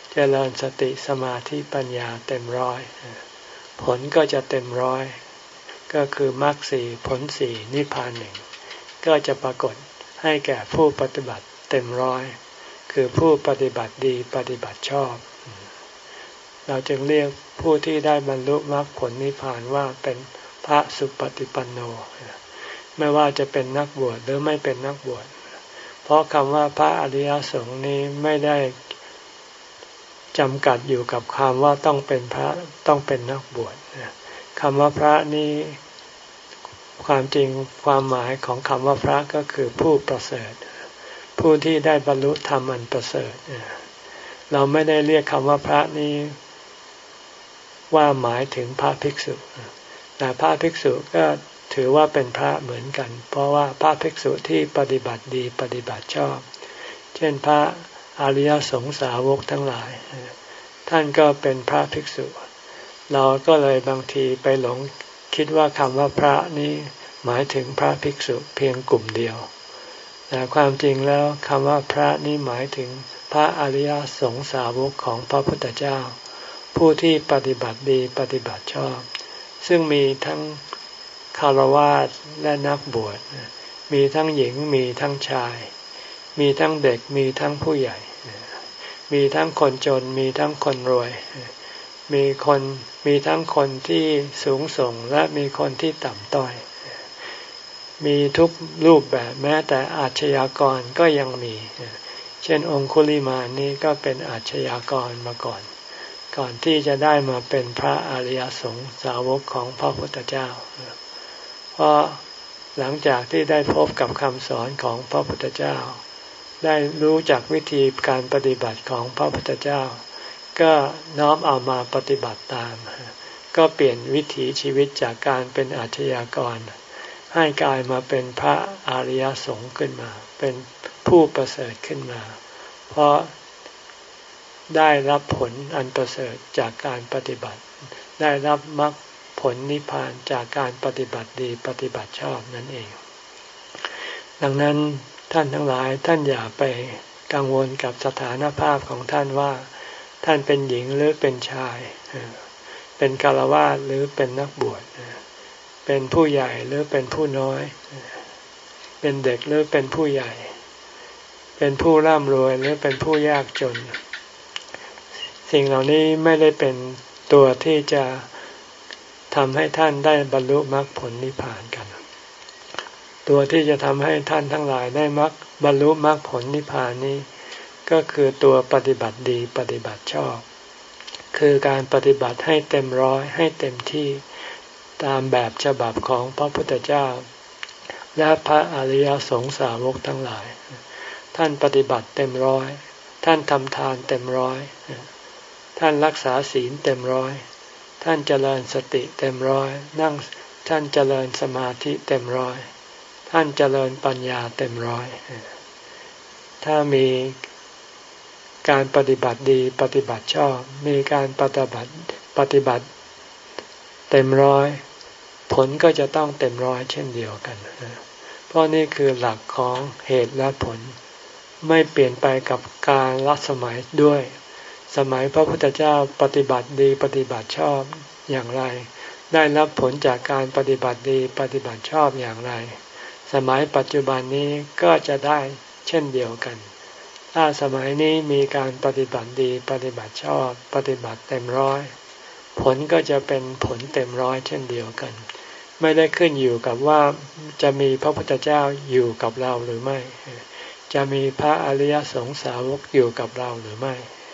เจริญสติสมาธิปัญญาเต็มร้อยผลก็จะเต็มร้อยก็คือมรรคสี่ผลสี่นิพพานหนึ่งก็จะปรากฏให้แก่ผู้ปฏิบัติเต็มร้อยคือผู้ปฏิบัติดีปฏิบัติชอบเราจึงเรียกผู้ที่ได้บรรลุมรรคผลนิพพานว่าเป็นพระสุปฏิปันโนไม่ว่าจะเป็นนักบวชหรือไม่เป็นนักบวชเพราะคำว่าพระอริยสงฆ์นี้ไม่ได้จำกัดอยู่กับคำว่าต้องเป็นพระต้องเป็นนักบวชคำว่าพระนี้ความจริงความหมายของคำว่าพระก็คือผู้ประเสริฐผู้ที่ได้บรรลุธรรมอันประเสริฐเราไม่ได้เรียกคำว่าพระนี้ว่าหมายถึงพระภิกษุแต่พระภิกษุก็ถือว่าเป็นพระเหมือนกันเพราะว่าพระภิกษุที่ปฏิบัติดีปฏิบัติชอบเช่นพระอริยสงสาวกทั้งหลายท่านก็เป็นพระภิกษุเราก็เลยบางทีไปหลงคิดว่าคำว่าพระนี้หมายถึงพระภิกษุเพียงกลุ่มเดียวแต่ความจริงแล้วคำว่าพระนี้หมายถึงพระอริยสงสาวกของพระพุทธเจ้าผู้ที่ปฏิบัติดีปฏิบัติชอบซึ่งมีทั้งฆราวาสและนักบวชมีทั้งหญิงมีทั้งชายมีทั้งเด็กมีทั้งผู้ใหญ่มีทั้งคนจนมีทั้งคนรวยมีคนมีทั้งคนที่สูงส่งและมีคนที่ต่ำต้อยมีทุกรูปแบบแม้แต่อาชญากรก็ยังมีเช่นองคุลิมานนี่ก็เป็นอาชญากรมาก่อนก่อนที่จะได้มาเป็นพระอริยสงสาวกของพระพุทธเจ้าเพราะหลังจากที่ได้พบกับคำสอนของพระพุทธเจ้าได้รู้จักวิธีการปฏิบัติของพระพุทธเจ้าก็น้อมเอามาปฏิบัติตามก็เปลี่ยนวิถีชีวิตจากการเป็นอาชญากรให้กลายมาเป็นพระอริยสงฆ์ขึ้นมาเป็นผู้ประเสริฐขึ้นมาเพราะได้รับผลอันประเสริฐจากการปฏิบัติได้รับมรรคผลนิพพานจากการปฏิบัติดีปฏิบัติชอบนั่นเองดังนั้นท่านทั้งหลายท่านอย่าไปกังวลกับสถานภาพของท่านว่าท่านเป็นหญิงหรือเป็นชายเป็นฆราวาสหรือเป็นนักบวชเป็นผู้ใหญ่หรือเป็นผู้น้อยเป็นเด็กหรือเป็นผู้ใหญ่เป็นผู้ร่ำรวยหรือเป็นผู้ยากจนสิ่งเหล่านี้ไม่ได้เป็นตัวที่จะทำให้ท่านได้บรรลุมรรคผลนิพพานกันตัวที่จะทำให้ท่านทั้งหลายได้มรรคบรรลุมรรคผลนิพพานนี้ก็คือตัวปฏิบัติดีปฏิบัติชอบคือการปฏิบัติให้เต็มร้อยให้เต็มที่ตามแบบฉบับของพระพุทธเจ้าและพระอริยสงสาวกทั้งหลายท่านปฏิบัติเต็มร้อยท่านทำทานเต็มร้อยท่านรักษาศีลเต็มร้อยท่านเจริญสติเต็มร้อยนั่งท่านเจริญสมาธิเต็มร้อยท่านเจริญปัญญาเต็มร้อยถ้ามีการปฏิบัติดีปฏิบัติชอบมีการปฏิบัติปฏิบัติเต็มร้อยผลก็จะต้องเต็มร้อยเช่นเดียวกันเพราะนี่คือหลักของเหตุและผลไม่เปลี่ยนไปกับการละสมัยด้วยสมัยพระพุทธเจ้าปฏิบัติดีปฏิบัติชอบอย่างไรได้รับผลจากการปฏิบัติดีปฏิบัติชอบอย่างไรสมัยปัจจุบันนี้ก็จะได้เช่นเดียวกันถ้าสมัยนี้มีการปฏิบัติดีปฏิบัติชอบปฏิบัติเต็มร้อยผลก็จะเป็นผลเต็มร้อยเช่นเดียวกันไม่ได้ขึ้นอยู่กับว่าจะมีพระพุทธเจ้าอยู่กับเราหรือไม่จะมีพระอริยสงสาวกอยู่กับเราหรือไม่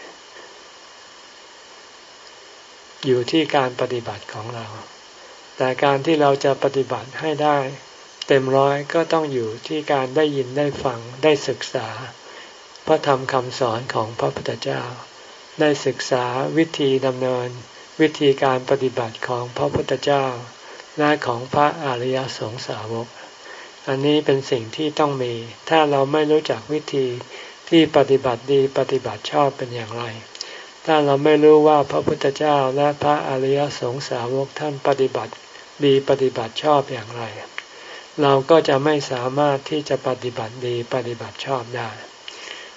อยู่ที่การปฏิบัติของเราแต่การที่เราจะปฏิบัติให้ได้เต็มร้อยก็ต้องอยู่ที่การได้ยินได้ฟังได้ศึกษาพระธรรมคำสอนของพระพุทธเจ้าได้ศึกษาวิธีดำเนินวิธีการปฏิบัติของพระพุทธเจ้าและของพระอริยสงสาวกอันนี้เป็นสิ่งที่ต้องมีถ้าเราไม่รู้จักวิธีที่ปฏิบัติดีปฏิบัติชอบเป็นอย่างไรถ้าเราไม่รู้ว่าพระพุทธเจ้าและพระอริยสงสาวกท่านปฏิบัติดีปฏิบัติชอบอย่างไรเราก็จะไม่สามารถที่จะปฏิบัติดีปฏิบัติชอบได้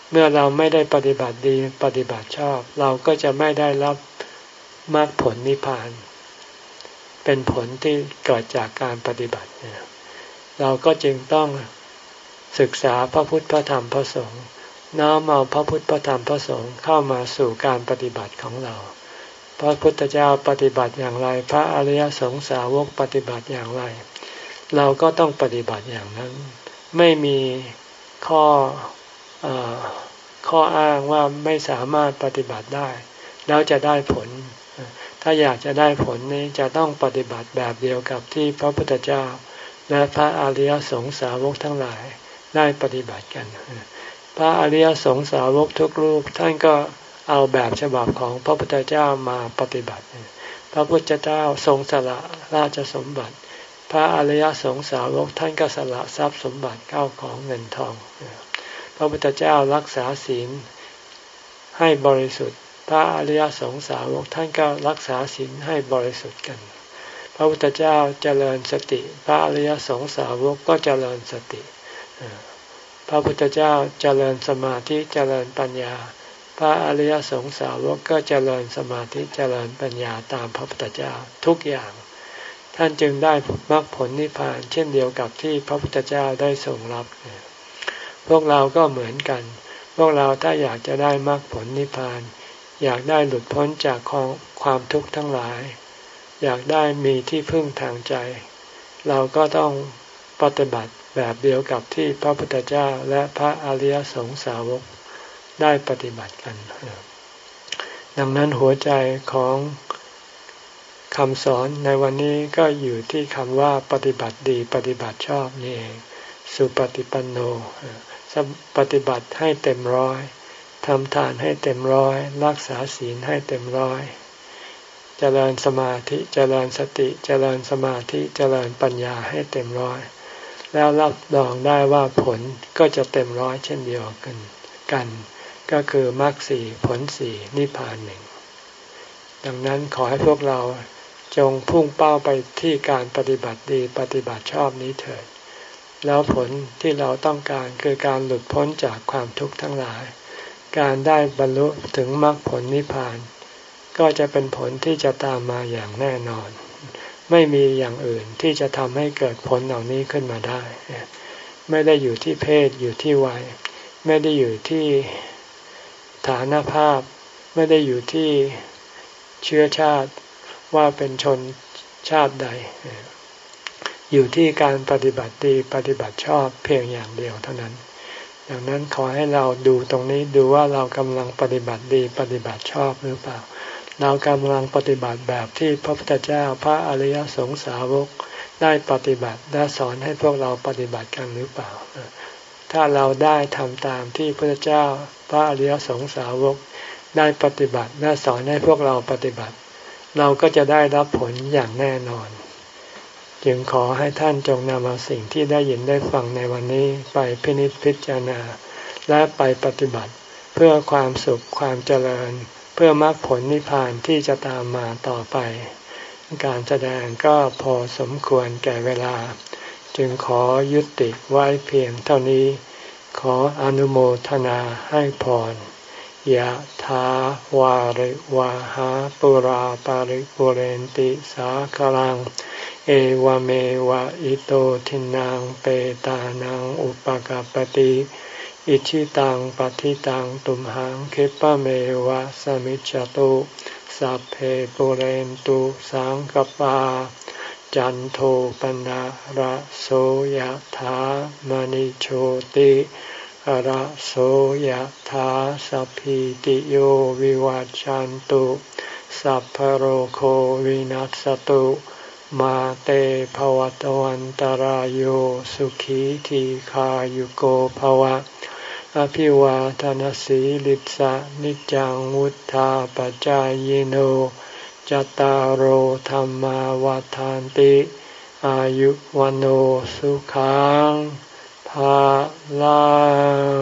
เมื่อเราไม่ได้ปฏิบัติดีปฏิบัติชอบเราก็จะไม่ได้รับมรรคผลนิพพานเป็นผลที่เกิดจากการปฏิบัติเราก็จึงต้องศึกษาพระพุทธพระธรรมพระสงฆ์น้อมเอาพระพุทธพระธรรมพระสงฆ์เข้ามาสู่การปฏิบัติของเราพระพุทธเจ้าปฏิบัติอย่างไรพระอริยสงสาวกปฏิบัติอย่างไรเราก็ต้องปฏิบัติอย่างนั้นไม่มีข้อเอ่อข้ออ้างว่าไม่สามารถปฏิบัติได้แล้วจะได้ผลถ้าอยากจะได้ผลนี้จะต้องปฏิบัติแบบเดียวกับที่พระพุทธเจ้าและพระอริยสงสาวกทั้งหลายได้ปฏิบัติกันพระอริยสงสาวกทุกรูปท่านก็เอาแบบฉบับของพระพุทธเจ้ามาปฏิบัติพระพุทธเจ้าทรงสละราชสมบัติพระอริยสงสาวกท่านก็สละทรัพย์สมบัติเข้าของเงินทองพระพุทธเจ้ารักษาศีลให้บริสุทธิ์พระอริยสงสาวกท่านก็รักษาศีลให้บริสุทธิ์กันพระพุทธเจ้าเจริญสติพระอริยสงสาวกก็เจริญสติพระพุทธเจ้าเจริญสมาธิเจริญปัญญาพระอริยสงสาวกก็เจริญสมาธิเจริญปัญญาตามพระพุทธเจ้าทุกอย่างท่านจึงได้มรรคผลนิพพานเช่นเดียวกับที่พระพุทธเจ้าได้ทรงรับพวกเราก็เหมือนกันพวกเราถ้าอยากจะได้มรรคผลนิพพานอยากได้หลุดพ้นจากความทุกข์ทั้งหลายอยากได้มีที่พึ่งทางใจเราก็ต้องปฏิบัติแบบเดียวกับที่พระพุทธเจ้าและพระอริยสงสาวกได้ปฏิบัติกันดังนั้นหัวใจของคำสอนในวันนี้ก็อยู่ที่คำว่าปฏิบัติดีปฏิบัติชอบนี่เองสุปฏิปันโนปฏิบัติให้เต็มร้อยทำทานให้เต็มร้อยรักษาศีลให้เต็มร้อยเจริญสมาธิเจริญสติเจริญสมาธิเจริญปัญญาให้เต็มร้อยแล้วรับรองได้ว่าผลก็จะเต็มร้อยเช่นเดียวกันกันก็คือมรรคสี่ผลสี่นิพพานหนึ่งดังนั้นขอให้พวกเราจงพุ่งเป้าไปที่การปฏิบัติดีปฏิบัติชอบนี้เถิดแล้วผลที่เราต้องการคือการหลุดพ้นจากความทุกข์ทั้งหลายการได้บรรลุถึงมรรคผลนิพพานก็จะเป็นผลที่จะตามมาอย่างแน่นอนไม่มีอย่างอื่นที่จะทำให้เกิดผลเหล่านี้ขึ้นมาได้ไม่ได้อยู่ที่เพศอยู่ที่วัยไม่ได้อยู่ที่ฐานะภาพไม่ได้อยู่ที่เชื้อชาติว่าเป็นชนชาติใดอยู่ที่การปฏิบัติดีปฏิบัติชอบเพียงอย่างเดียวเท่านั้นดังนั้นขอให้เราดูตรงนี้ดูว่าเรากำลังปฏิบัติดีปฏิบัติชอบหรือเปล่าเรากำลังปฏิบัติแบบที่พระพุทธเจ้าพระอริยสงสาวกได้ปฏิบัติและสอนให้พวกเราปฏิบัติกันหรือเปล่าถ้าเราได้ทำตามที่พระพุทธเจ้าพระอริยสงสาวกได้ปฏิบัติและสอนให้พวกเราปฏิบัติเราก็จะได้รับผลอย่างแน่นอนจึงขอให้ท่านจงนำเอาสิ่งที่ได้ยินได้ฟังในวันนี้ไปพินิจพิจารณาและไปปฏิบัติเพื่อความสุขความเจริญเพื่อมรรคผลนิพพานที่จะตามมาต่อไปการแสดงก็พอสมควรแก่เวลาจึงขอยุติไว้เพียงเท่านี้ขออนุโมทนาให้พรยะถาวาริวาหาปุราปาริปุเรนติสาคลังเอวเมวะอิโตทินังเปตานังอุปกัปปติอิชิตังปฏิตังตุมหังคิปะเมวะสมิจจตุสัพเพปุเรนตุสังกปาจันโทปนะระโสยถามณิโชติระโสยถาสัพพิติโยวิวัจจันตุสัพพโรโควินัสตุมาเตภวัตวันตารโยสุขีทีขายุโกภวะอภิวาทนสีลิสะนิจังวุธาปจายโนจตารโหธรรมาวาทานติอายุวันโอสุขังภาลัง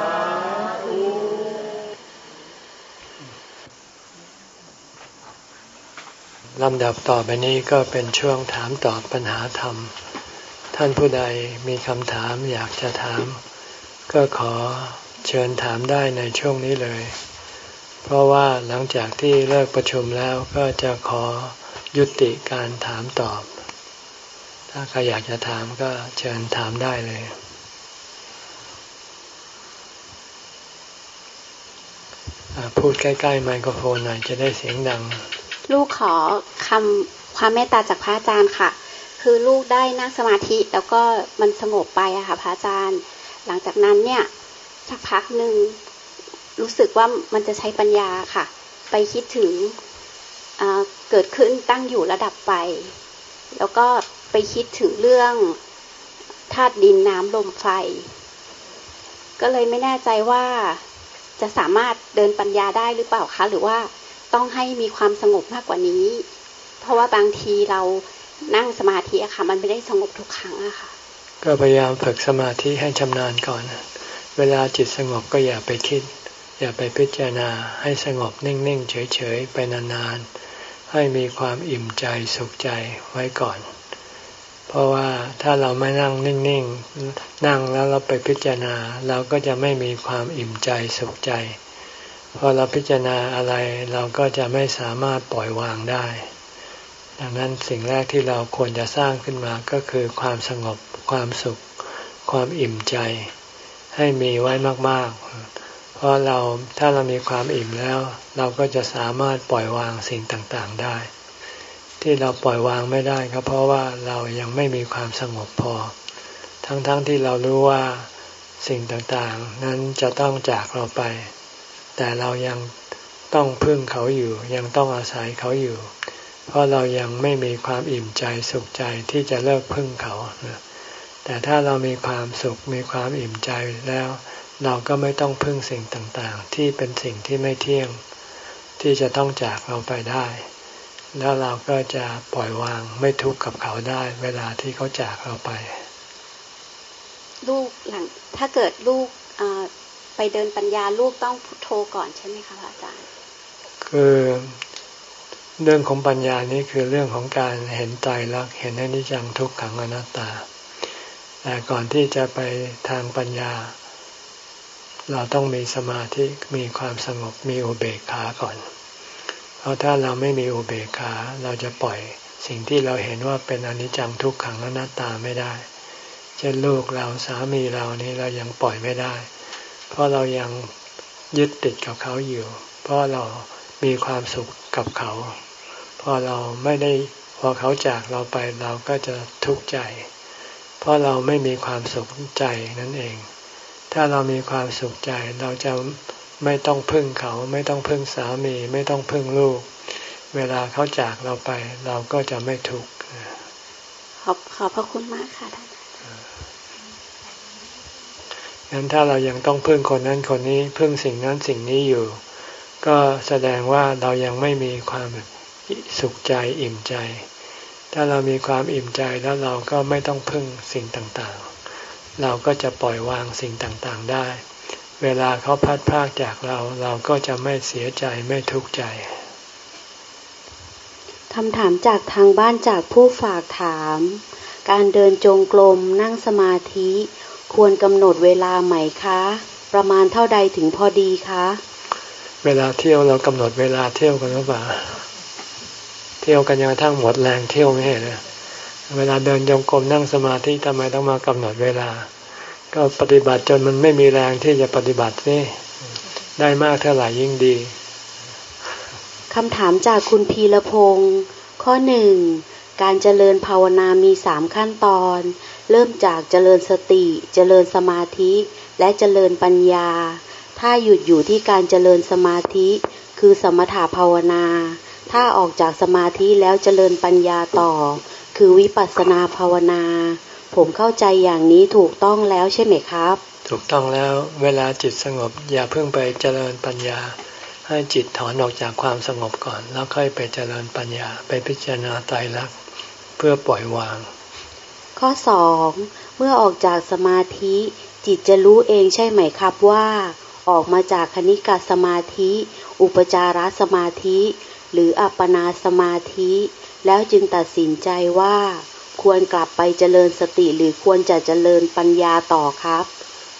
ลำดับต่อไปนี้ก็เป็นช่วงถามตอบปัญหาธรรมท่านผู้ใดมีคำถามอยากจะถามก็ขอเชิญถามได้ในช่วงนี้เลยเพราะว่าหลังจากที่เลิกประชุมแล้วก็จะขอยุติการถามตอบถ้าใครอยากจะถามก็เชิญถามได้เลยพูดใกล้ๆไมโครโฟนหน่อยจะได้เสียงดังลูกขอคำความเมตตาจากพระอาจารย์ค่ะคือลูกได้นั่งสมาธิแล้วก็มันสงบไปอะค่ะพระอาจารย์หลังจากนั้นเนี่ยสักพักหนึ่งรู้สึกว่ามันจะใช้ปัญญาค่ะไปคิดถึงเกิดขึ้นตั้งอยู่ระดับไปแล้วก็ไปคิดถึงเรื่องธาตุดินน้ำลมไฟก็เลยไม่แน่ใจว่าจะสามารถเดินปัญญาได้หรือเปล่าคะหรือว่าต้องให้มีความสงบมากกว่านี้เพราะว่าบางทีเรานั่งสมาธิอะค่ะมันไม่ได้สงบทุกครั้งอะค่ะก็พยายามฝึกสมาธิให้ชำนาญก่อนเวลาจิตสงบก็อย่าไปคิดอย่าไปพิจารณาให้สงบนิ่งๆเฉยๆไปนานๆให้มีความอิ่มใจสุขใจไว้ก่อนเพราะว่าถ้าเราไม่นั่งนิ่งๆนั่งแล้วเราไปพิจารณาเราก็จะไม่มีความอิ่มใจสุขใจพอเราพิจารณาอะไรเราก็จะไม่สามารถปล่อยวางได้ดังนั้นสิ่งแรกที่เราควรจะสร้างขึ้นมาก็คือความสงบความสุขความอิ่มใจให้มีไว้มากๆเพราะเราถ้าเรามีความอิ่มแล้วเราก็จะสามารถปล่อยวางสิ่งต่างๆได้ที่เราปล่อยวางไม่ได้ก็เพราะว่าเรายังไม่มีความสงบพอทั้งๆ ท, ที่เรารู้ว่าสิ่งต่างๆนั้นจะต้องจากเราไปแต่เรายังต้องพึ่งเขาอยู่ยังต้องอาศัยเขาอยู่เพราะเรายังไม่มีความอิ่มใจสุขใจที่จะเลิกพึ่งเขาแต่ถ้าเรามีความสุขมีความอิ่มใจแล้วเราก็ไม่ต้องพึ่งสิ่งต่างๆที่เป็นสิ่งที่ไม่เที่ยงที่จะต้องจากเราไปได้แล้วเราก็จะปล่อยวางไม่ทุกข์กับเขาได้เวลาที่เขาจากเราไปลูกหลังถ้าเกิดลูกไปเดินปัญญาลูกต้องพุทโธก่อนใช่ไหมคะอาจารย์คือเรื่องของปัญญานี้คือเรื่องของการเห็นไตรลักษณ์เห็นอนิจจังทุกขังอนัตตาแต่ก่อนที่จะไปทางปัญญาเราต้องมีสมาธิมีความสงบมีอุเบกขาก่อนเพราะถ้าเราไม่มีอุเบกขาเราจะปล่อยสิ่งที่เราเห็นว่าเป็นอนิจจังทุกขังอนัตตาไม่ได้เช่นลูกเราสามีเรานี่เรายังปล่อยไม่ได้เพราะเรายังยึดติดกับเขาอยู่เพราะเรามีความสุขกับเขาพอเราไม่ได้พอเขาจากเราไปเราก็จะทุกข์ใจเพราะเราไม่มีความสุขใจนั่นเองถ้าเรามีความสุขใจเราจะไม่ต้องพึ่งเขาไม่ต้องพึ่งสามีไม่ต้องพึ่งลูกเวลาเขาจากเราไปเราก็จะไม่ทุกข์ขอบขอบพระคุณมากค่ะท่านงั้นถ้าเรายังต้องพึ่งคนนั้นคนนี้พึ่งสิ่งนั้นสิ่งนี้อยู่ก็แสดงว่าเรายังไม่มีความสุขใจอิ่มใจถ้าเรามีความอิ่มใจแล้วเราก็ไม่ต้องพึ่งสิ่งต่างๆเราก็จะปล่อยวางสิ่งต่างๆได้เวลาเขาพัดพรากจากเราเราก็จะไม่เสียใจไม่ทุกข์ใจคำถามจากทางบ้านจากผู้ฝากถามการเดินจงกรมนั่งสมาธิควรกำหนดเวลาไหมคะประมาณเท่าใดถึงพอดีคะเวลาเที่ยวเรากำหนดเวลาเที่ยวกันหรือเปล่าเที่ยวกันยังทั้งหมดแรงเที่ยวไม่เห็นเลยเวลาเดินจงกรมนั่งสมาธิทำไมต้องมากำหนดเวลาก็ปฏิบัติจนมันไม่มีแรงที่จะปฏิบัตินี่ได้มากเท่าไหร่ยิ่งดีคำถามจากคุณพีรพงศ์ข้อหนึ่งการเจริญภาวนามีสามขั้นตอนเริ่มจากเจริญสติเจริญสมาธิและเจริญปัญญาถ้าหยุดอยู่ที่การเจริญสมาธิคือสมถภาวนาถ้าออกจากสมาธิแล้วเจริญปัญญาต่อคือวิปัสสนาภาวนาผมเข้าใจอย่างนี้ถูกต้องแล้วใช่ไหมครับถูกต้องแล้วเวลาจิตสงบอย่าเพิ่งไปเจริญปัญญาให้จิตถอนออกจากความสงบก่อนแล้วค่อยไปเจริญปัญญาไปพิจารณาไตรลักษณ์เพื่อปล่อยวางข้อสองเมื่อออกจากสมาธิจิตจะรู้เองใช่ไหมครับว่าออกมาจากคณิกะสมาธิอุปจารสมาธิหรืออัปปนาสมาธิแล้วจึงตัดสินใจว่าควรกลับไปเจริญสติหรือควรจะเจริญปัญญาต่อครับ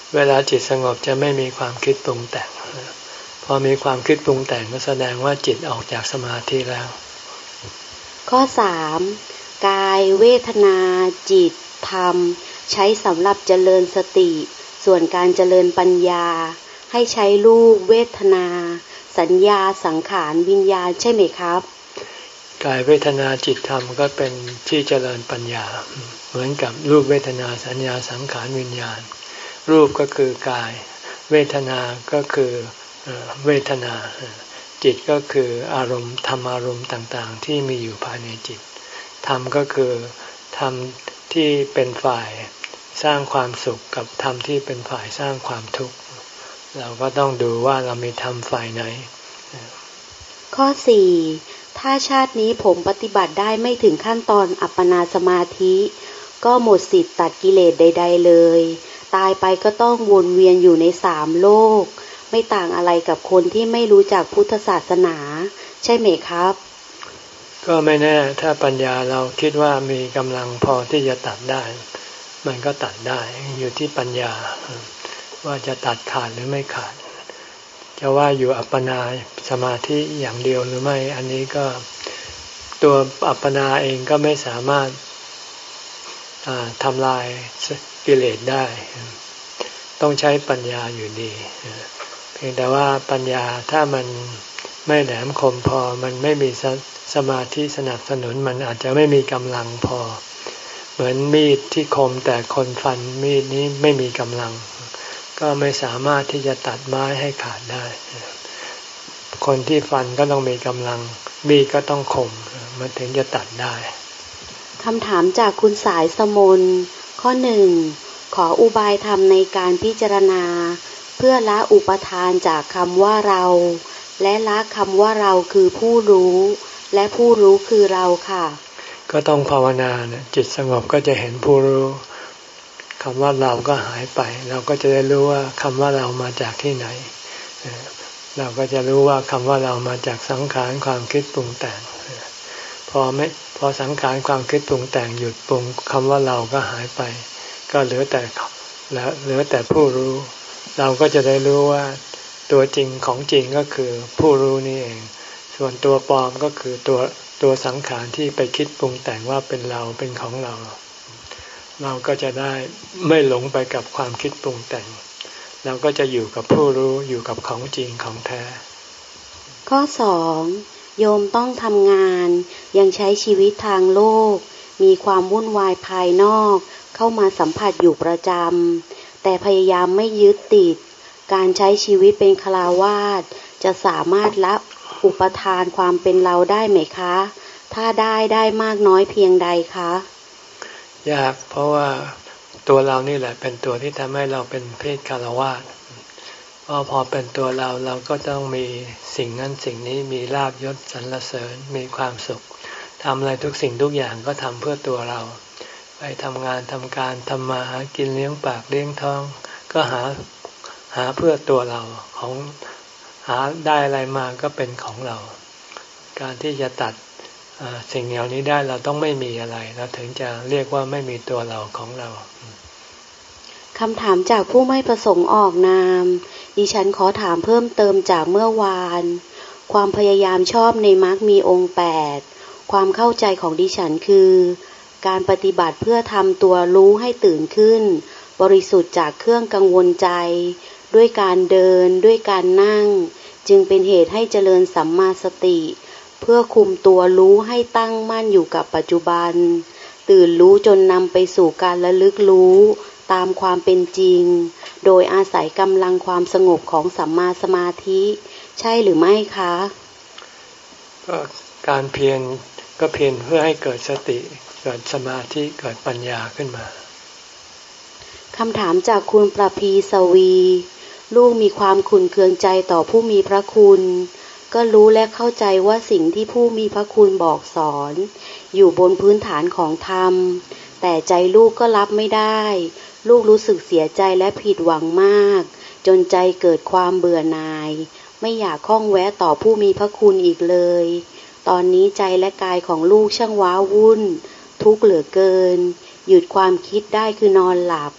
เวลาจิตสงบจะไม่มีความคิดปรุงแต่งพอมีความคิดปรุงแต่งก็แสดงว่าจิตออกจากสมาธิแล้วข้อสามกายเวทนาจิตธรรมใช้สำหรับเจริญสติส่วนการเจริญปัญญาให้ใช้รูปเวทนาสัญญาสังขารวิญญาณใช่ไหมครับกายเวทนาจิตธรรมก็เป็นที่เจริญปัญญาเหมือนกับรูปเวทนาสัญญาสังขารวิญญาณรูปก็คือกายเวทนาก็คือเวทนาจิตก็คืออารมณ์ธรรมอารมณ์ต่างๆที่มีอยู่ภายในจิตธรรมก็คือธรรมที่เป็นฝ่ายสร้างความสุขกับธรรมที่เป็นฝ่ายสร้างความทุกข์เราก็ต้องดูว่าเรามีธรรมฝ่ายไหนข้อสี่ถ้าชาตินี้ผมปฏิบัติได้ไม่ถึงขั้นตอนอัปปนาสมาธิก็หมดสิทธิ์ตัดกิเลสใดๆเลยตายไปก็ต้องวนเวียนอยู่ในสามโลกไม่ต่างอะไรกับคนที่ไม่รู้จักพุทธศาสนาใช่ไหมครับก็ไม่แน่ถ้าปัญญาเราคิดว่ามีกำลังพอที่จะตัดได้มันก็ตัดได้อยู่ที่ปัญญาว่าจะตัดขาดหรือไม่ขาดจะว่าอยู่อัปปนาสมาธิอย่างเดียวหรือไม่อันนี้ก็ตัวอัปปนาเองก็ไม่สามารถทำลายกิเลสได้ต้องใช้ปัญญาอยู่ดีเพียงแต่ว่าปัญญาถ้ามันไม่แหลมคมพอมันไม่มีสมาธิสนับสนุนมันอาจจะไม่มีกำลังพอเหมือนมีดที่คมแต่คนฟันมีดนี้ไม่มีกำลังก็ไม่สามารถที่จะตัดไม้ให้ขาดได้คนที่ฟันก็ต้องมีกำลังมีดก็ต้องคมมันถึงจะตัดได้คำถามจากคุณสายสมนข้อหนึ่งขออุบายธรรมในการพิจารณาเพื่อละอุปทานจากคำว่าเราและละคำว่าเราคือผู้รู้และผู้รู้คือเราค่ะก็ต้องภาวนาเนี่ยจิตสงบก็จะเห็นผู้รู้คำว่าเราก็หายไปเราก็จะได้รู้ว่าคำว่าเรามาจากที่ไหนเราก็จะรู้ว่าคำว่าเรามาจากสังขารความคิดปรุงแต่งพอไม่พอสังขารความคิดปรุงแต่งหยุดปรุงคำว่าเราก็หายไปก็เหลือแต่แล้วเหลือแต่ผู้รู้เราก็จะได้รู้ว่าตัวจริงของจริงก็คือผู้รู้นี่เองส่วนตัวปลอมก็คือตัวตัวสังขารที่ไปคิดปรุงแต่งว่าเป็นเราเป็นของเราเราก็จะได้ไม่หลงไปกับความคิดปรุงแต่งเราก็จะอยู่กับผู้รู้อยู่กับของจริงของแท้ข้อสองโยมต้องทำงานยังใช้ชีวิตทางโลกมีความวุ่นวายภายนอกเข้ามาสัมผัสอยู่ประจำแต่พยายามไม่ยึดติดการใช้ชีวิตเป็นฆราวาสจะสามารถละอุปทานความเป็นเราได้ไหมคะถ้าได้ได้มากน้อยเพียงใดคะยากเพราะว่าตัวเรานี่แหละเป็นตัวที่ทำให้เราเป็นเพศฆราวาสเพราะพอเป็นตัวเราเราก็ต้องมีสิ่งนั้นสิ่งนี้มีลาภยศสรรเสริญมีความสุขทำอะไรทุกสิ่งทุกอย่างก็ทำเพื่อตัวเราไปทำงานทำการทำมาหากินเลี้ยงปากเลี้ยงท้องก็หาหาเพื่อตัวเราของหาได้อะไรมาก็เป็นของเราการที่จะตัดสิ่งเหล่านี้ได้เราต้องไม่มีอะไรเราถึงจะเรียกว่าไม่มีตัวเราของเราคำถามจากผู้ไม่ประสงค์ออกนามดิฉันขอถามเพิ่มเติมจากเมื่อวานความพยายามชอบในมรรคมีองค์แปดความเข้าใจของดิฉันคือการปฏิบัติเพื่อทำตัวรู้ให้ตื่นขึ้นบริสุทธิ์จากเครื่องกังวลใจด้วยการเดินด้วยการนั่งจึงเป็นเหตุให้เจริญสัมมาสติเพื่อคุมตัวรู้ให้ตั้งมั่นอยู่กับปัจจุบันตื่นรู้จนนำไปสู่การระลึกรู้ตามความเป็นจริงโดยอาศัยกำลังความสงบของสัมมาสมาธิใช่หรือไม่คะก็การเพียรก็เพียรเพื่อให้เกิดสติเกิดสมาธิเกิดปัญญาขึ้นมาคำถามจากคุณประภีสวีลูกมีความขุ่นเคืองใจต่อผู้มีพระคุณก็รู้และเข้าใจว่าสิ่งที่ผู้มีพระคุณบอกสอนอยู่บนพื้นฐานของธรรมแต่ใจลูกก็รับไม่ได้ลูกรู้สึกเสียใจและผิดหวังมากจนใจเกิดความเบื่อหน่ายไม่อยากข้องแวะต่อผู้มีพระคุณอีกเลยตอนนี้ใจและกายของลูกช่างว้าวุ่นทุกข์เหลือเกินหยุดความคิดได้คือนอนหลับพ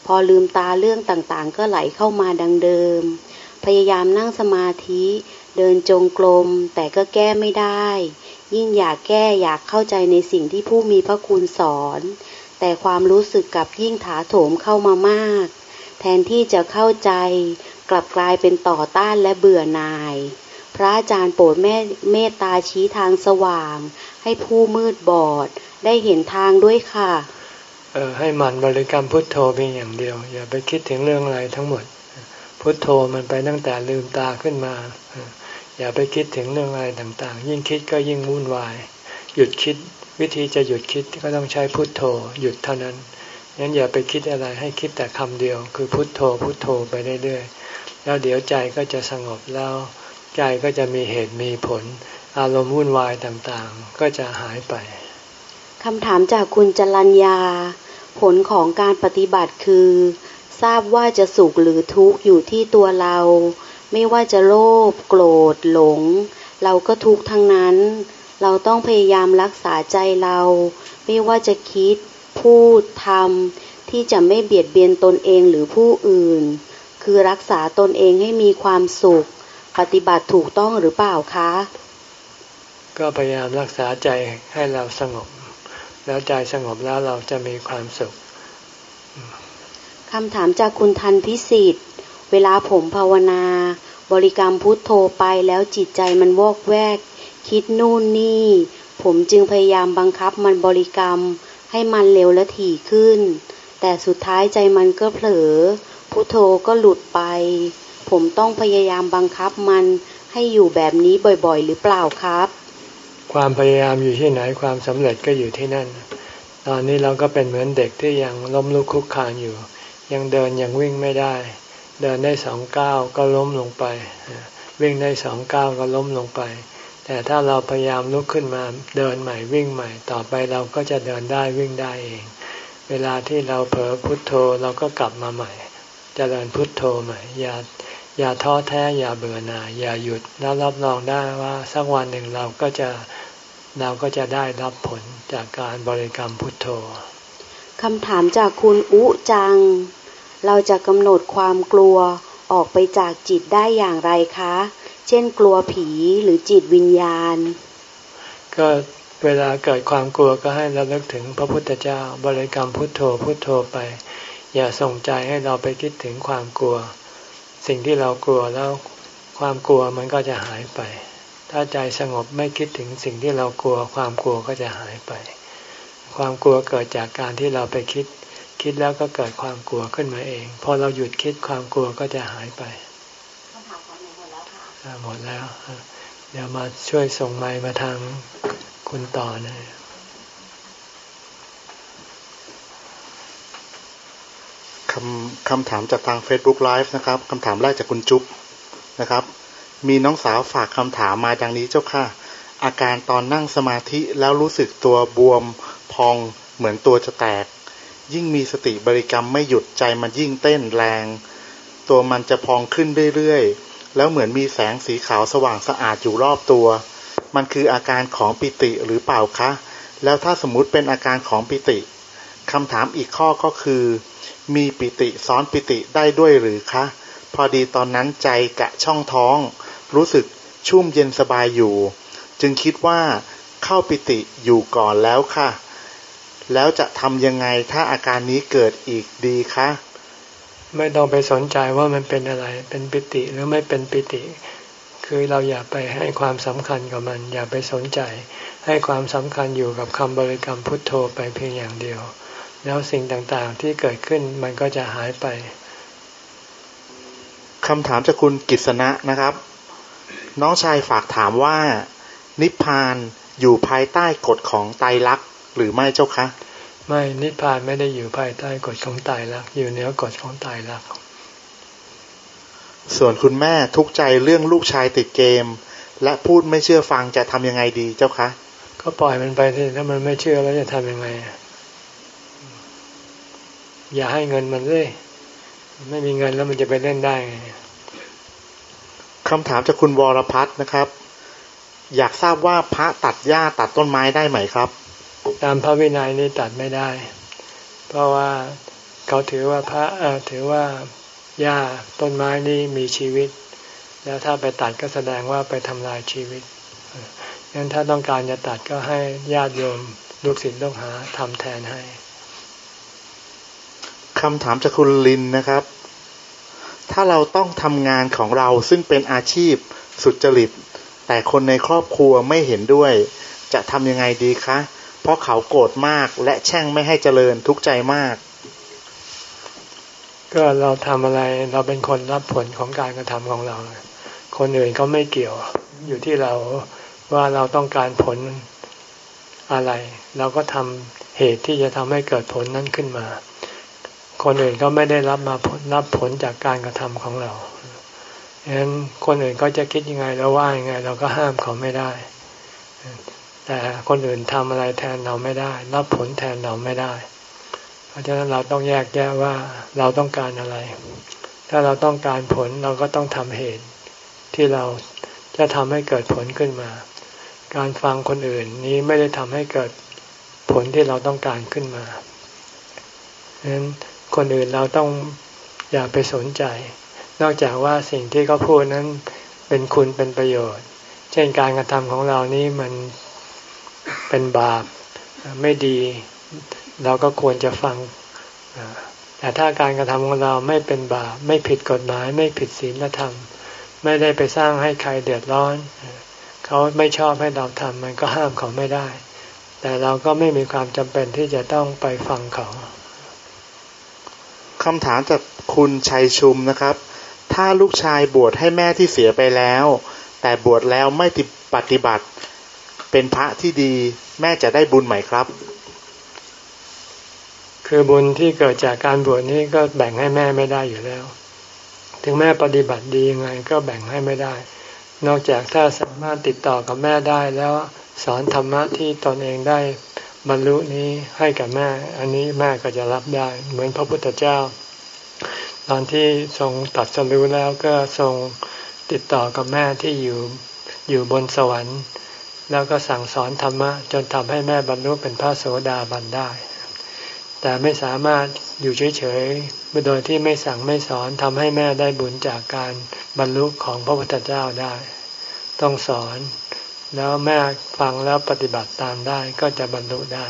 พอลืมตาเรื่องต่างๆก็ไหลเข้ามาดังเดิมพยายามนั่งสมาธิเดินจงกรมแต่ก็แก้ไม่ได้ยิ่งอยากแก้อยากเข้าใจในสิ่งที่ผู้มีพระคุณสอนแต่ความรู้สึกกลับยิ่งถาโถมเข้ามามากแทนที่จะเข้าใจกลับกลายเป็นต่อต้านและเบื่อหน่ายพระอาจารย์โปรดแม่เมตตาชี้ทางสว่างให้ผู้มืดบอดได้เห็นทางด้วยค่ะเออให้มันบริกรรมพุทโธเพียงอย่างเดียวอย่าไปคิดถึงเรื่องอะไรทั้งหมดพุทโธมันไปตั้งแต่ลืมตาขึ้นมาอย่าไปคิดถึงเรื่องอะไรต่างๆยิ่งคิดก็ยิ่งวุ่นวายหยุดคิดวิธีจะหยุดคิดก็ต้องใช้พุทโธหยุดเท่านั้นงั้นอย่าไปคิดอะไรให้คิดแต่คำเดียวคือพุทโธพุทโธไปเรื่อยๆแล้วเดี๋ยวใจก็จะสงบแล้วใจก็จะมีเหตุมีผลอารมณ์วุ่นวายต่างๆก็จะหายไปคำถามจากคุณจรัญญาผลของการปฏิบัติคือทราบว่าจะสุขหรือทุกข์อยู่ที่ตัวเราไม่ว่าจะโลภโกรธหลงเราก็ทุกข์ทั้งนั้นเราต้องพยายามรักษาใจเราไม่ว่าจะคิดพูดทำที่จะไม่เบียดเบียนตนเองหรือผู้อื่นคือรักษาตนเองให้มีความสุขปฏิบัติถูกต้องหรือเปล่าคะก็พยายามรักษาใจให้เราสงบแล้วใจสงบแล้วเราจะมีความสุขคำถามจากคุณทันพิสิทธิ์เวลาผมภาวนาบริกรรมพุทโธไปแล้วจิตใจมันวอกแวกคิดนู่นนี่ผมจึงพยายามบังคับมันบริกรรมให้มันเร็วและถี่ขึ้นแต่สุดท้ายใจมันก็เผลอพุทโธก็หลุดไปผมต้องพยายามบังคับมันให้อยู่แบบนี้บ่อยๆหรือเปล่าครับความพยายามอยู่ที่ไหนความสำเร็จก็อยู่ที่นั่นตอนนี้เราก็เป็นเหมือนเด็กที่ยังล้มลุกคลุกคลานอยู่ยังเดินยังวิ่งไม่ได้เดินได้สองก้าวก็ล้มลงไปวิ่งได้สองก้าวก็ล้มลงไปแต่ถ้าเราพยายามลุกขึ้นมาเดินใหม่วิ่งใหม่ต่อไปเราก็จะเดินได้วิ่งได้เองเวลาที่เราเผลอพุทโธเราก็กลับมาใหม่เจริญพุทโธใหม่อย่าอย่าท้อแท้อย่าเบื่อหน่ายอย่าหยุดแล้วรับรองได้ว่าสักวันหนึ่งเราก็จะเราก็จะได้รับผลจากการบริกรรมพุทโธคำถามจากคุณอุจังเราจะกำหนดความกลัวออกไปจากจิตได้อย่างไรคะเช่นกลัวผีหรือจิตวิญญาณก็เวลาเกิดความกลัวก็ให้ระลึกถึงพระพุทธเจ้าบริกรรมพุทโธพุทโธไปอย่าส่งใจให้เราไปคิดถึงความกลัวสิ่งที่เรากลัวแล้วความกลัวมันก็จะหายไปถ้าใจสงบไม่คิดถึงสิ่งที่เรากลัวความกลัวก็จะหายไปความกลัวเกิดจากการที่เราไปคิดคิดแล้วก็เกิดความกลัวขึ้นมาเองพอเราหยุดคิดความกลัวก็จะหายไปคำถามของหนูหมดแล้วค่ะหมดแล้วเดี๋ยวมาช่วยส่งไมค์มาทางคุณต่อนะคำคำถามจากทาง Facebook Live นะครับคำถามแรกจากคุณจุ๊บนะครับมีน้องสาวฝากคำถามมาดังนี้เจ้าค่ะอาการตอนนั่งสมาธิแล้วรู้สึกตัวบวมพองเหมือนตัวจะแตกยิ่งมีสติบริกรรมไม่หยุดใจมันยิ่งเต้นแรงตัวมันจะพองขึ้นเรื่อยๆแล้วเหมือนมีแสงสีขาวสว่างสะอาดอยู่รอบตัวมันคืออาการของปิติหรือเปล่าคะแล้วถ้าสมมุติเป็นอาการของปิติคำถามอีกข้อก็คือมีปิติซ้อนปิติได้ด้วยหรือคะพอดีตอนนั้นใจกะช่องท้องรู้สึกชุ่มเย็นสบายอยู่จึงคิดว่าเข้าปิติอยู่ก่อนแล้วค่ะแล้วจะทำยังไงถ้าอาการนี้เกิดอีกดีคะไม่ต้องไปสนใจว่ามันเป็นอะไรเป็นปิติหรือไม่เป็นปิติคือเราอย่าไปให้ความสำคัญกับมันอย่าไปสนใจให้ความสำคัญอยู่กับคำบริกรรมพุทโธไปเพียงอย่างเดียวแล้วสิ่งต่างๆที่เกิดขึ้นมันก็จะหายไปคำถามจากคุณกฤษณะนะครับน้องชายฝากถามว่านิพพานอยู่ภายใต้กฎของไตรลักษณ์หรือไม่เจ้าคะไม่นิพพานไม่ได้อยู่ภายใต้กฎของไตรลักษณ์อยู่เหนือกฎของไตรลักษณ์ส่วนคุณแม่ทุกข์ใจเรื่องลูกชายติดเกมและพูดไม่เชื่อฟังจะทำยังไงดีเจ้าคะก็ปล่อยมันไปสิถ้ามันไม่เชื่อแล้วจะทำยังไงอย่าให้เงินมันเลยไม่มีเงินแล้วมันจะไปเล่นได้ไงคำถามจากคุณวรพัฒน์นะครับอยากทราบว่าพระตัดหญ้าตัดต้นไม้ได้ไหมครับตามพระวินัยนี่ตัดไม่ได้เพราะว่าเขาถือว่าพระเอ่อถือว่าหญ้าต้นไม้นี่มีชีวิตแล้วถ้าไปตัดก็แสดงว่าไปทำลายชีวิตงั้นถ้าต้องการจะตัดก็ให้ญาติโยมลูกศิษย์ลูกหาทำแทนให้คำถามจากคุณลินนะครับถ้าเราต้องทำงานของเราซึ่งเป็นอาชีพสุจริตแต่คนในครอบครัวไม่เห็นด้วยจะทำยังไงดีคะเพราะเขาโกรธมากและแช่งไม่ให้เจริญทุกข์ใจมากก็เราทำอะไรเราเป็นคนรับผลของการกระทำของเราคนอื่นก็ไม่เกี่ยวอยู่ที่เราว่าเราต้องการผลอะไรเราก็ทำเหตุที่จะทำให้เกิดผลนั้นขึ้นมาคนอื่นก็ไม่ได้รับมาผลรับผลจากการกระทำของเราฉะนั้นคนอื่นก็จะคิดยังไงแล้วว่ายังไงเราก็ห้ามเขาไม่ได้แต่คนอื่นทำอะไรแทนเราไม่ได้รับผลแทนเราไม่ได้เพราะฉะนั้นเราต้องแยกแยะว่าเราต้องการอะไรถ้าเราต้องการผลเราก็ต้องทำเหตุที่เราจะทำให้เกิดผลขึ้นมาการฟังคนอื่นนี้ไม่ได้ทำให้เกิดผลที่เราต้องการขึ้นมาฉะนั้นคนอื่นเราต้องอย่าไปสนใจนอกจากว่าสิ่งที่เขาพูดนั้นเป็นคุณเป็นประโยชน์เช่นการกระทำของเรานี้มันเป็นบาปไม่ดีเราก็ควรจะฟังแต่ถ้าการกระทำของเราไม่เป็นบาปไม่ผิดกฎหมายไม่ผิดศีลธรรมไม่ได้ไปสร้างให้ใครเดือดร้อนเขาไม่ชอบให้เราทำมันก็ห้ามเขาไม่ได้แต่เราก็ไม่มีความจำเป็นที่จะต้องไปฟังเขาคำถามจากคุณชัยชุมนะครับถ้าลูกชายบวชให้แม่ที่เสียไปแล้วแต่บวชแล้วไม่ปฏิบัติเป็นพระที่ดีแม่จะได้บุญไหมครับคือบุญที่เกิดจากการบวชนี้ก็แบ่งให้แม่ไม่ได้อยู่แล้วถึงแม่ปฏิบัติดียังไงก็แบ่งให้ไม่ได้นอกจากถ้าสามารถติดต่อกับแม่ได้แล้วสอนธรรมะที่ตนเองได้บรรลุนี้ให้กับแม่อันนี้แม่ก็จะรับได้เหมือนพระพุทธเจ้าตอนที่ทรงตรัสรู้แล้วก็ทรงติดต่อกับแม่ที่อยู่อยู่บนสวรรค์แล้วก็สั่งสอนธรรมะจนทำให้แม่บรรลุเป็นพระโสดาบันได้แต่ไม่สามารถอยู่เฉยๆโดยที่ไม่สั่งไม่สอนทำให้แม่ได้บุญจากการบรรลุของพระพุทธเจ้าได้ต้องสอนแล้วแม่ฟังแล้วปฏิบัติตามได้ก็จะบรรลุได้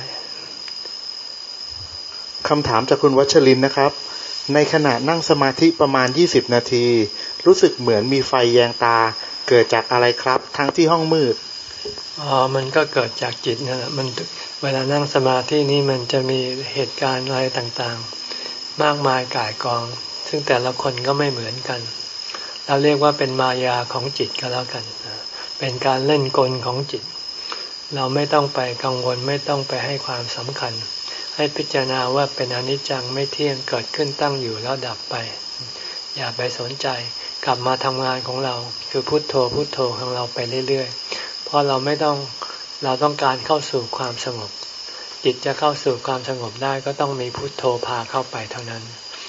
คำถามจากคุณวัชรินทร์นะครับในขณะนั่งสมาธิประมาณยี่สิบนาทีรู้สึกเหมือนมีไฟแยงตาเกิดจากอะไรครับทั้งที่ห้องมืดอ๋อมันก็เกิดจากจิตนั่นแหละมันเวลานั่งสมาธินี้มันจะมีเหตุการณ์อะไรต่างๆมากมายก่ายกองซึ่งแต่ละคนก็ไม่เหมือนกันเราเรียกว่าเป็นมายาของจิตก็แล้วกันเป็นการเล่นกลของจิตเราไม่ต้องไปกังวลไม่ต้องไปให้ความสำคัญให้พิจารณาว่าเป็นอนิจจังไม่เที่ยงเกิดขึ้นตั้งอยู่แล้วดับไปอย่าไปสนใจกลับมาทำงานของเราคือพุทโธพุทโธของเราไปเรื่อยๆเพราะเราไม่ต้องเราต้องการเข้าสู่ความสงบจิตจะเข้าสู่ความสงบได้ก็ต้องมีพุทโธพาเข้าไปเท่านั้น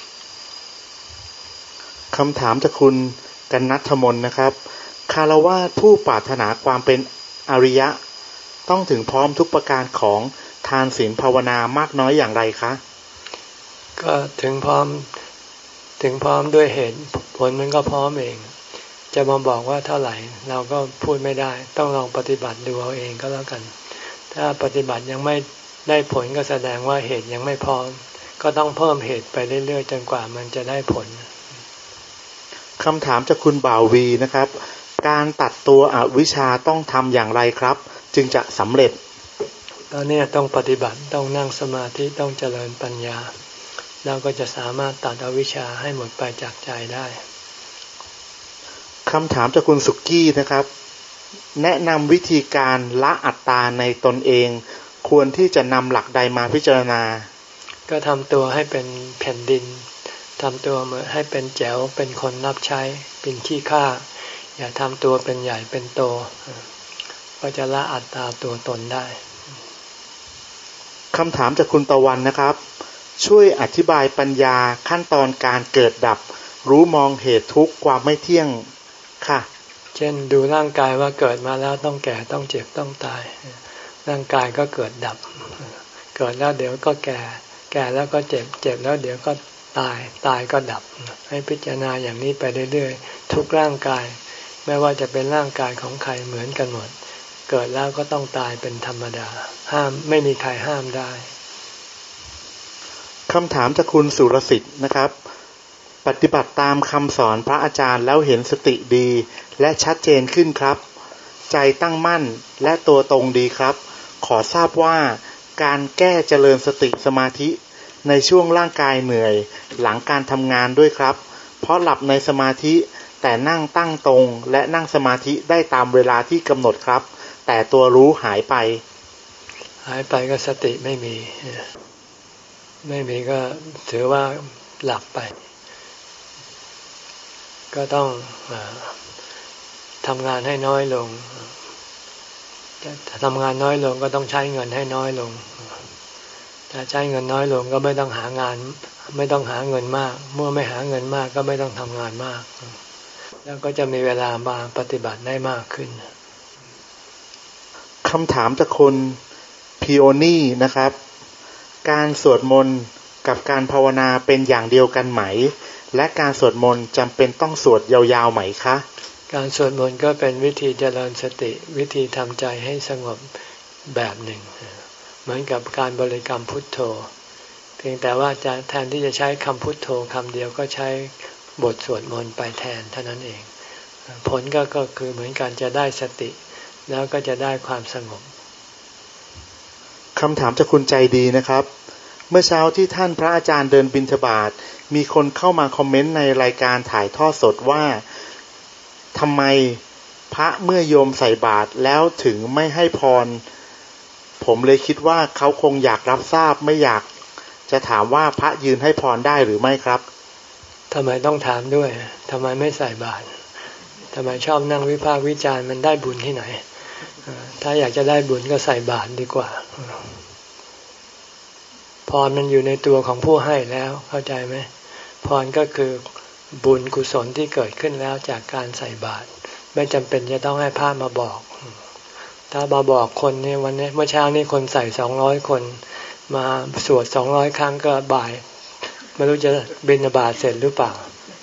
คำถามจากคุณกันนัทธมนนะครับคารวะผู้ปรารถนาความเป็นอริยะต้องถึงพร้อมทุกประการของทานศีลภาวนามากน้อยอย่างไรคะก็ถึงพร้อมถึงพร้อมด้วยเหตุผลมันก็พร้อมเองจะมาบอกว่าเท่าไหร่เราก็พูดไม่ได้ต้องลองปฏิบัติดูเอาเองก็แล้วกันถ้าปฏิบัติยังไม่ได้ผลก็แสดงว่าเหตุยังไม่พร้อมก็ต้องเพิ่มเหตุไปเรื่อยๆจนกว่ามันจะได้ผลคำถามจากคุณบ่าววีนะครับการตัดตัวอวิชชาต้องทำอย่างไรครับจึงจะสำเร็จตอนนี้ต้องปฏิบัติต้องนั่งสมาธิต้องเจริญปัญญาเราก็จะสามารถตัดอวิชชาให้หมดไปจากใจได้คำถามจากคุณสุกี้นะครับแนะนำวิธีการละอัตตาในตนเองควรที่จะนำหลักใดมาพิจารณาก็ทำตัวให้เป็นแผ่นดินทำตัวเหมือนให้เป็นแจ๋วเป็นคนรับใช้เป็นขี้ข้าอย่าทำตัวเป็นใหญ่เป็นโตก็จะละอัตตาตัวตนได้คำถามจากคุณตะวันนะครับช่วยอธิบายปัญญาขั้นตอนการเกิดดับรู้มองเหตุทุกข์ความไม่เที่ยงค่ะเช่นดูร่างกายว่าเกิดมาแล้วต้องแก่ต้องเจ็บต้องตายร่างกายก็เกิดดับเกิดแล้วเดี๋ยวก็แก่แก่แล้วก็เจ็บเจ็บแล้วเดี๋ยวก็ตายตายก็ดับให้พิจารณาอย่างนี้ไปเรื่อยๆทุกร่างกายไม่ว่าจะเป็นร่างกายของใครเหมือนกันหมดเกิดแล้วก็ต้องตายเป็นธรรมดาห้ามไม่มีใครห้ามได้คำถามจากคุณสุรสิทธิ์นะครับปฏิบัติตามคำสอนพระอาจารย์แล้วเห็นสติดีและชัดเจนขึ้นครับใจตั้งมั่นและตัวตรงดีครับขอทราบว่าการแก้เจริญสติสมาธิในช่วงร่างกายเหนื่อยหลังการทำงานด้วยครับเพราะหลับในสมาธิแต่นั่งตั้งตรงและนั่งสมาธิได้ตามเวลาที่กำหนดครับแต่ตัวรู้หายไปหายไปก็สติไม่มีไม่มีก็ถือว่าหลับไปก็ต้องทำงานให้น้อยลงถ้าทำงานน้อยลงก็ต้องใช้เงินให้น้อยลงถ้าใช้เงินน้อยลงก็ไม่ต้องหางานไม่ต้องหาเงินมากเมื่อไม่หาเงินมากก็ไม่ต้องทำงานมากแล้วก็จะมีเวลามาปฏิบัติได้มากขึ้นคำถามจากคนพิโอนี่นะครับการสวดมนต์กับการภาวนาเป็นอย่างเดียวกันไหมและการสวดมนต์จำเป็นต้องสวดยาวๆไหมคะการสวดมนต์ก็เป็นวิธีเจริญสติวิธีทำใจให้สงบแบบหนึ่งเหมือนกับการบริกรรมพุทโธเพียงแต่ว่าจะแทนที่จะใช้คำพุทโธคำเดียวก็ใช้บทสวดมนต์ไปแทนเท่านั้นเองผลก็ก็คือเหมือนกันจะได้สติแล้วก็จะได้ความสงบคำถามจากคุณใจดีนะครับเมื่อเช้าที่ท่านพระอาจารย์เดินบิณฑบาตมีคนเข้ามาคอมเมนต์ในรายการถ่ายทอดสดว่าทำไมพระเมื่อโยมใส่บาตรแล้วถึงไม่ให้พรผมเลยคิดว่าเขาคงอยากรับทราบไม่อยากจะถามว่าพระยืนให้พรได้หรือไม่ครับทำไมต้องถามด้วยทำไมไม่ใส่บาตรทำไมชอบนั่งวิพากษ์วิจารณ์มันได้บุญที่ไหนถ้าอยากจะได้บุญก็ใส่บาตรดีกว่าพรมันอยู่ในตัวของผู้ให้แล้วเข้าใจไหมพรก็คือบุญกุศลที่เกิดขึ้นแล้วจากการใส่บาตรไม่จำเป็นจะต้องให้พระมาบอกถ้ามาบอกคนเนี่ยวันนี้เมื่อเช้านี้คนใส่สองร้อยคนมาสวดสองร้อยครั้งก็บ่ายไม่รู้จะบิณฑบาตเสร็จหรือเปล่า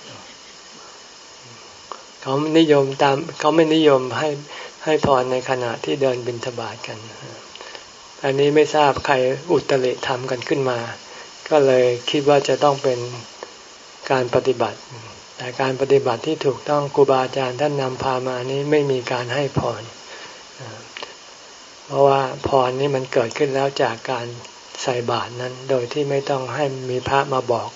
เขานิยมตามเขาไม่นิยมให้ให้พรในขณะที่เดินบิณฑบาตกันอันนี้ไม่ทราบใครอุตริทำกันขึ้นมาก็เลยคิดว่าจะต้องเป็นการปฏิบัติแต่การปฏิบัติที่ถูกต้องครูบาอาจารย์ท่านนำพามานี้ไม่มีการให้พรเพราะว่าพรนี้มันเกิดขึ้นแล้วจากการใส่บาตรนั้นโดยที่ไม่ต้องให้มีพระมาบอก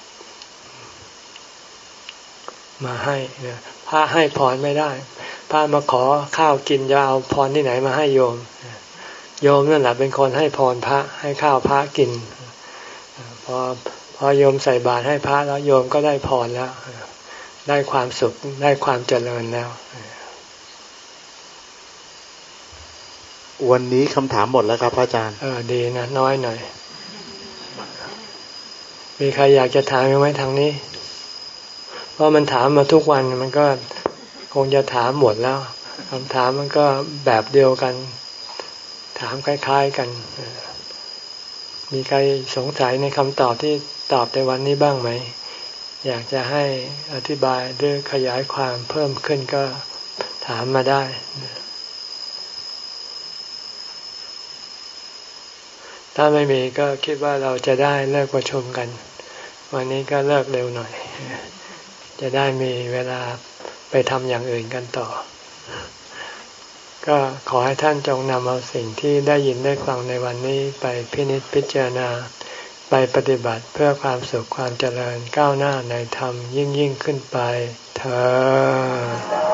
มาให้พระให้พรไม่ได้พระมาขอข้าวกินจะเอาพรที่ไหนมาให้โยมโยมนั่นแหละเป็นคนให้พรพระให้ข้าวพระกินพอพอโยมใส่บาตรให้พระแล้วโยมก็ได้พรแล้วได้ความสุขได้ความเจริญแล้ววันนี้คำถามหมดแล้วครับอาจารย์เออดีนะน้อยหน่อยมีใครอยากจะถามไหมทางนี้เพราะมันถามมาทุกวันมันก็คงจะถามหมดแล้วคำถามมันก็แบบเดียวกันถามคล้ายๆกันมีใครสงสัยในคำตอบที่ตอบในวันนี้บ้างไหมอยากจะให้อธิบายหรือขยายความเพิ่มขึ้นก็ถามมาได้ถ้าไม่มีก็คิดว่าเราจะได้เลิกประชุมกันวันนี้ก็เลิกเร็วหน่อยจะได้มีเวลาไปทำอย่างอื่นกันต่อก็ขอให้ท่านจงนำเอาสิ่งที่ได้ยินได้ฟังในวันนี้ไปพินิจพิจารณาไปปฏิบัติเพื่อความสุขความเจริญก้าวหน้าในธรรมยิ่งยิ่งขึ้นไปเถิด